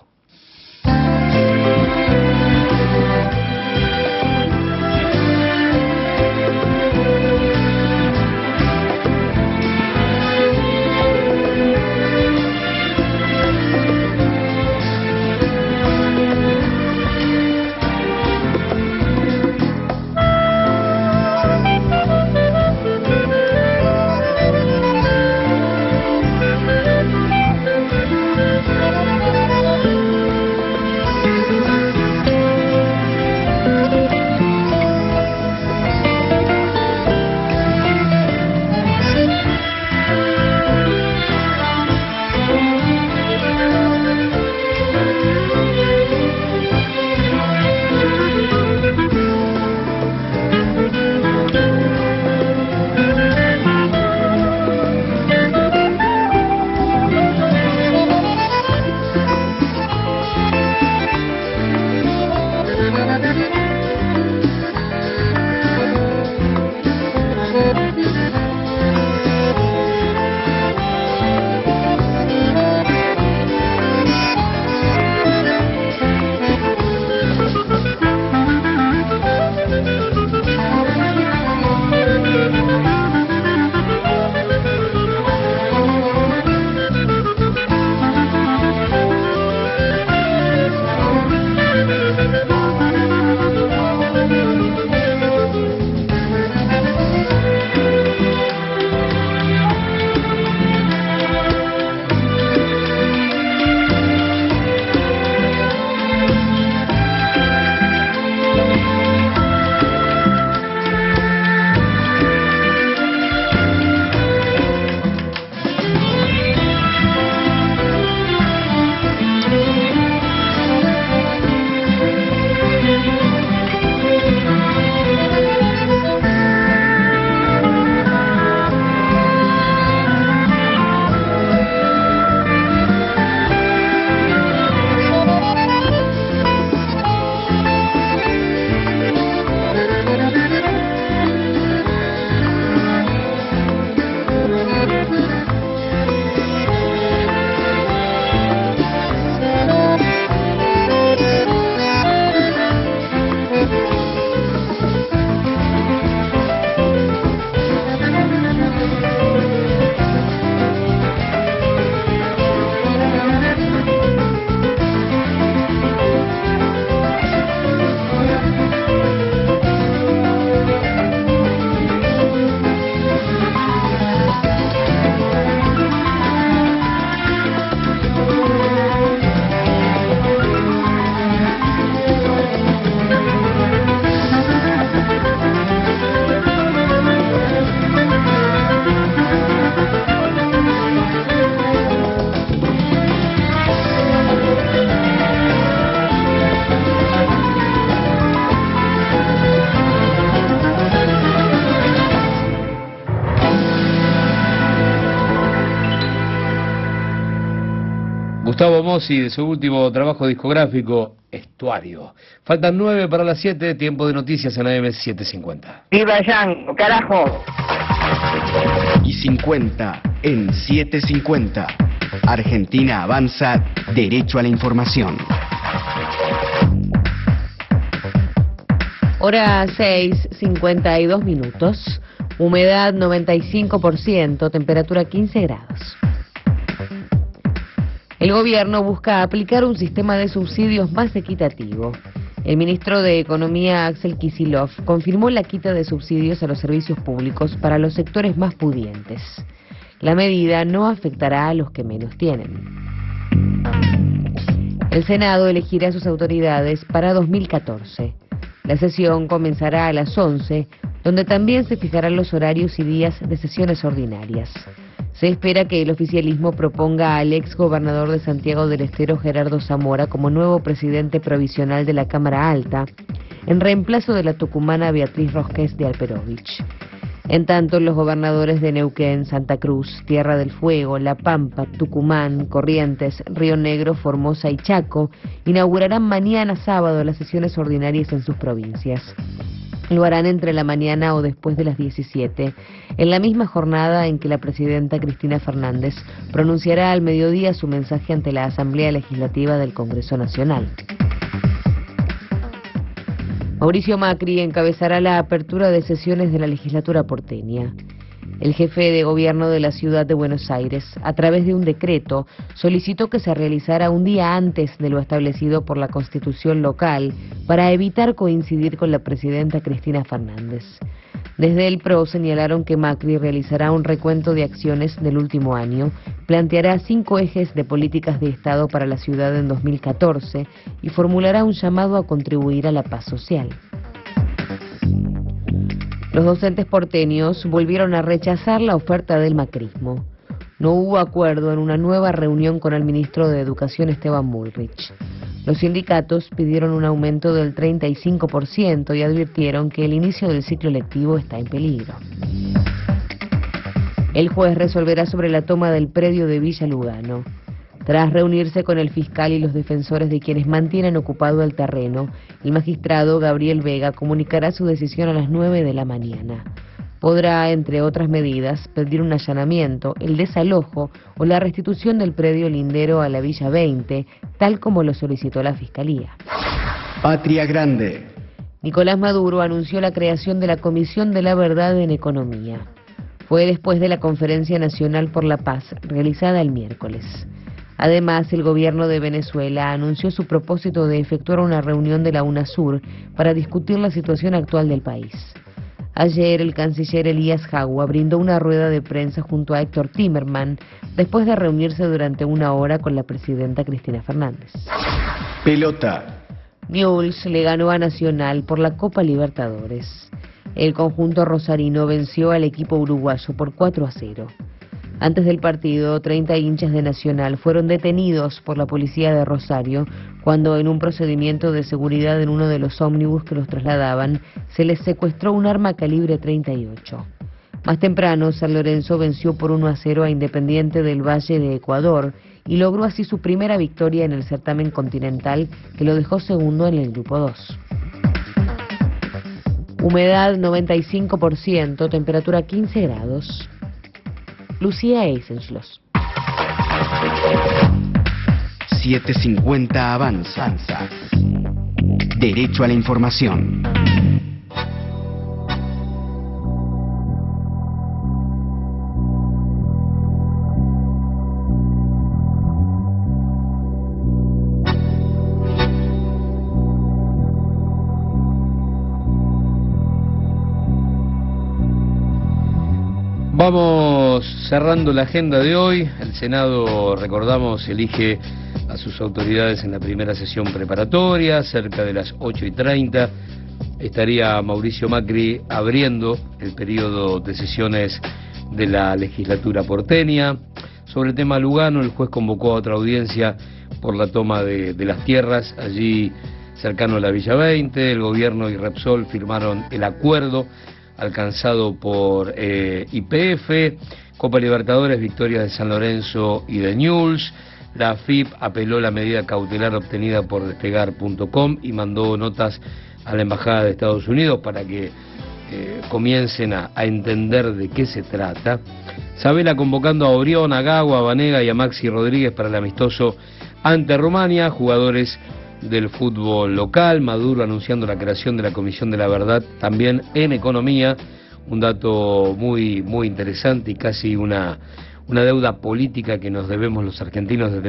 Gustavo Mossi, de su último trabajo discográfico, Estuario. Faltan 9 para las 7, tiempo de noticias en AM 750. ¡Viva Yango, carajo! Y 50 en 750. Argentina avanza derecho a la información. Hora 6:52 minutos. Humedad 95%, temperatura 15 grados. El gobierno busca aplicar un sistema de subsidios más equitativo. El ministro de Economía, Axel Kicillof, confirmó la quita de subsidios a los servicios públicos para los sectores más pudientes. La medida no afectará a los que menos tienen. El Senado elegirá a sus autoridades para 2014. La sesión comenzará a las 11, donde también se fijarán los horarios y días de sesiones ordinarias. Se espera que el oficialismo proponga al ex gobernador de Santiago del Estero, Gerardo Zamora, como nuevo presidente provisional de la Cámara Alta, en reemplazo de la tucumana Beatriz Rosqués de Alperovich. En tanto, los gobernadores de Neuquén, Santa Cruz, Tierra del Fuego, La Pampa, Tucumán, Corrientes, Río Negro, Formosa y Chaco inaugurarán mañana sábado las sesiones ordinarias en sus provincias. Lo harán entre la mañana o después de las 17, en la misma jornada en que la presidenta Cristina Fernández pronunciará al mediodía su mensaje ante la Asamblea Legislativa del Congreso Nacional. Mauricio Macri encabezará la apertura de sesiones de la legislatura porteña. El jefe de gobierno de la ciudad de Buenos Aires, a través de un decreto, solicitó que se realizara un día antes de lo establecido por la Constitución local para evitar coincidir con la presidenta Cristina Fernández. Desde el PRO señalaron que Macri realizará un recuento de acciones del último año, planteará 5 ejes de políticas de Estado para la ciudad en 2014 y formulará un llamado a contribuir a la paz social. Los docentes porteños volvieron a rechazar la oferta del macrismo. No hubo acuerdo en una nueva reunión con el ministro de Educación, Esteban Bullrich. Los sindicatos pidieron un aumento del 35% y advirtieron que el inicio del ciclo lectivo está en peligro. El juez resolverá sobre la toma del predio de Villa Lugano. Tras reunirse con el fiscal y los defensores de quienes mantienen ocupado el terreno, el magistrado Gabriel Vega comunicará su decisión a las 9 de la mañana. Podrá, entre otras medidas, pedir un allanamiento, el desalojo o la restitución del predio lindero a la Villa 20, tal como lo solicitó la Fiscalía. Patria Grande. Nicolás Maduro anunció la creación de la Comisión de la Verdad en Economía. Fue después de la Conferencia Nacional por la Paz, realizada el miércoles. Además, el gobierno de Venezuela anunció su propósito de efectuar una reunión de la UNASUR para discutir la situación actual del país. Ayer, el canciller Elías Jagua brindó una rueda de prensa junto a Héctor Timerman, después de reunirse durante 1 hora con la presidenta Cristina Fernández. Pelota. Newell's le ganó a Nacional por la Copa Libertadores. El conjunto rosarino venció al equipo uruguayo por 4-0. Antes del partido, 30 hinchas de Nacional fueron detenidos por la policía de Rosario cuando, en un procedimiento de seguridad en uno de los ómnibus que los trasladaban, se les secuestró un arma calibre 38. Más temprano, San Lorenzo venció por 1-0 a Independiente del Valle de Ecuador y logró así su primera victoria en el certamen continental, que lo dejó segundo en el grupo 2. Humedad 95%, temperatura 15 grados. Lucía Eisenschloss. 750 avanza. Derecho a la información. Vamos cerrando la agenda de hoy. El Senado, recordamos, elige a sus autoridades en la primera sesión preparatoria, cerca de las 8:30. Estaría Mauricio Macri abriendo el periodo de sesiones de la legislatura porteña. Sobre el tema Lugano, el juez convocó a otra audiencia por la toma de las tierras allí cercano a la Villa 20. El gobierno y Repsol firmaron el acuerdo alcanzado por YPF, Copa Libertadores, victorias de San Lorenzo y de Newell's. La AFIP apeló la medida cautelar obtenida por despegar.com y mandó notas a la Embajada de Estados Unidos para que comiencen a entender de qué se trata. Sabela convocando a Orión, a Gago, a Banega y a Maxi Rodríguez para el amistoso ante Rumania, jugadores del fútbol local. Maduro anunciando la creación de la Comisión de la Verdad también en economía, un dato muy interesante y casi una deuda política que nos debemos los argentinos desde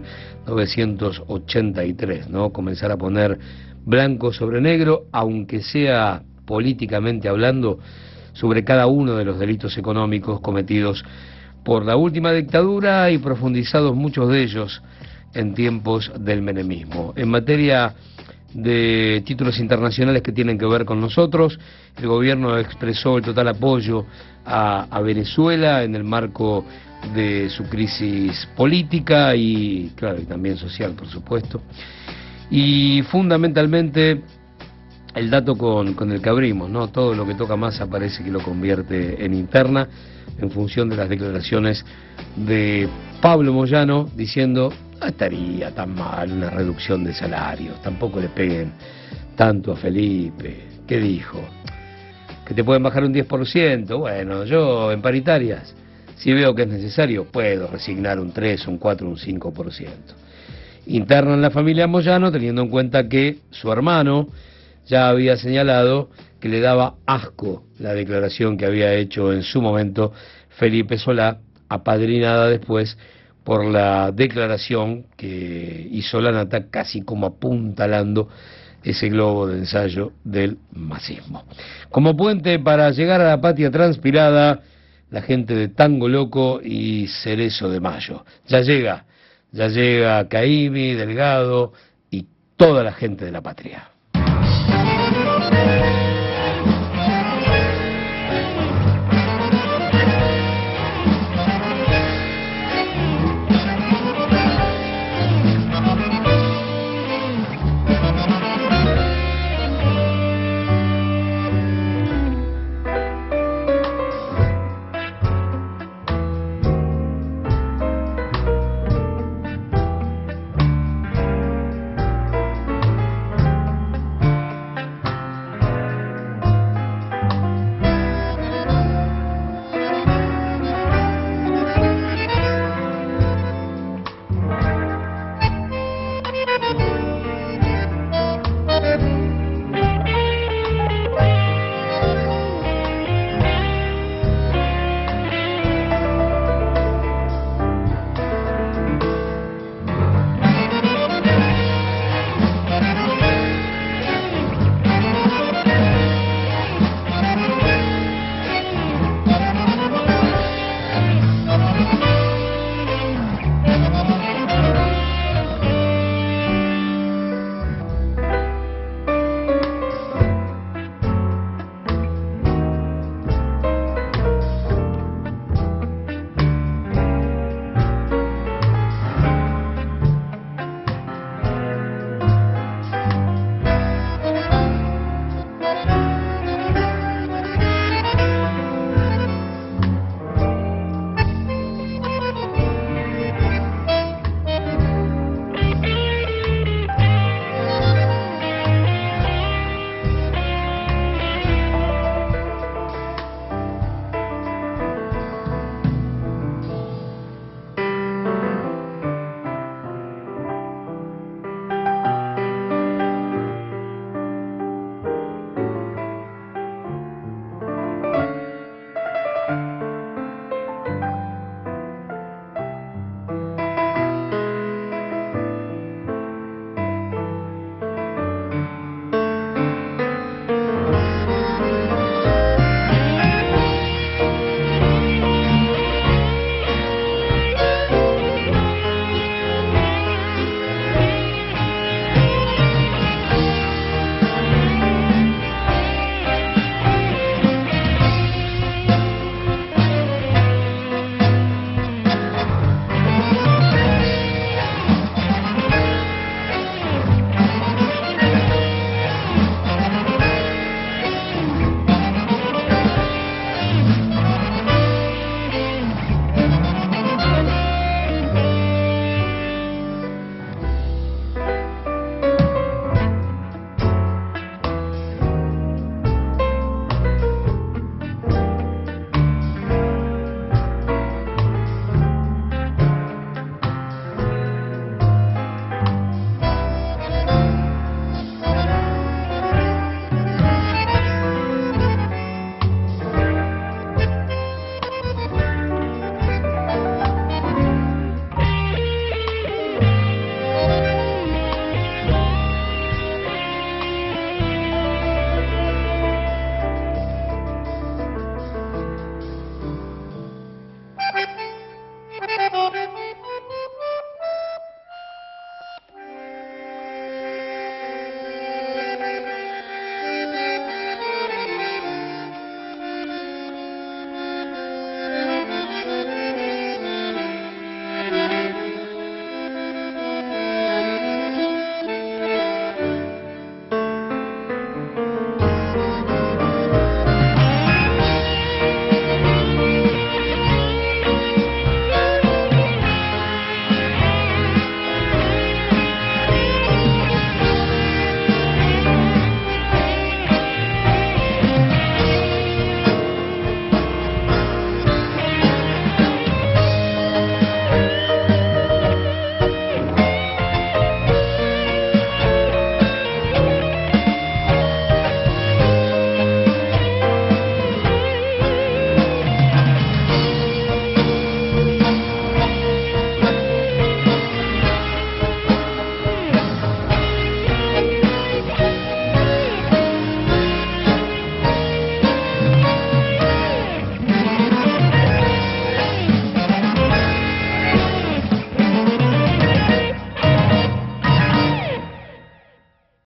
1983, ¿no? Comenzar a poner blanco sobre negro, aunque sea políticamente hablando, sobre cada uno de los delitos económicos cometidos por la última dictadura y profundizados muchos de ellos en tiempos del menemismo. En materia de títulos internacionales que tienen que ver con nosotros, el gobierno expresó el total apoyo a Venezuela en el marco de su crisis política y, claro, y también social, por supuesto. Y fundamentalmente el dato con el que abrimos, ¿no? Todo lo que toca Massa parece que lo convierte en interna, en función de las declaraciones de Pablo Moyano diciendo: no estaría tan mal una reducción de salarios, tampoco le peguen tanto a Felipe. ¿Qué dijo? Que te pueden bajar un 10%. Bueno, yo en paritarias, si veo que es necesario, puedo resignar un 3, un 4, un 5%. Interna en la familia Moyano, teniendo en cuenta que su hermano ya había señalado que le daba asco la declaración que había hecho en su momento Felipe Solá, apadrinada después por la declaración que hizo la Nata, casi como apuntalando ese globo de ensayo del masismo. Como puente para llegar a la patria transpirada, la gente de Tango Loco y Cerezo de Mayo. Ya llega Caimi, Delgado y toda la gente de la patria.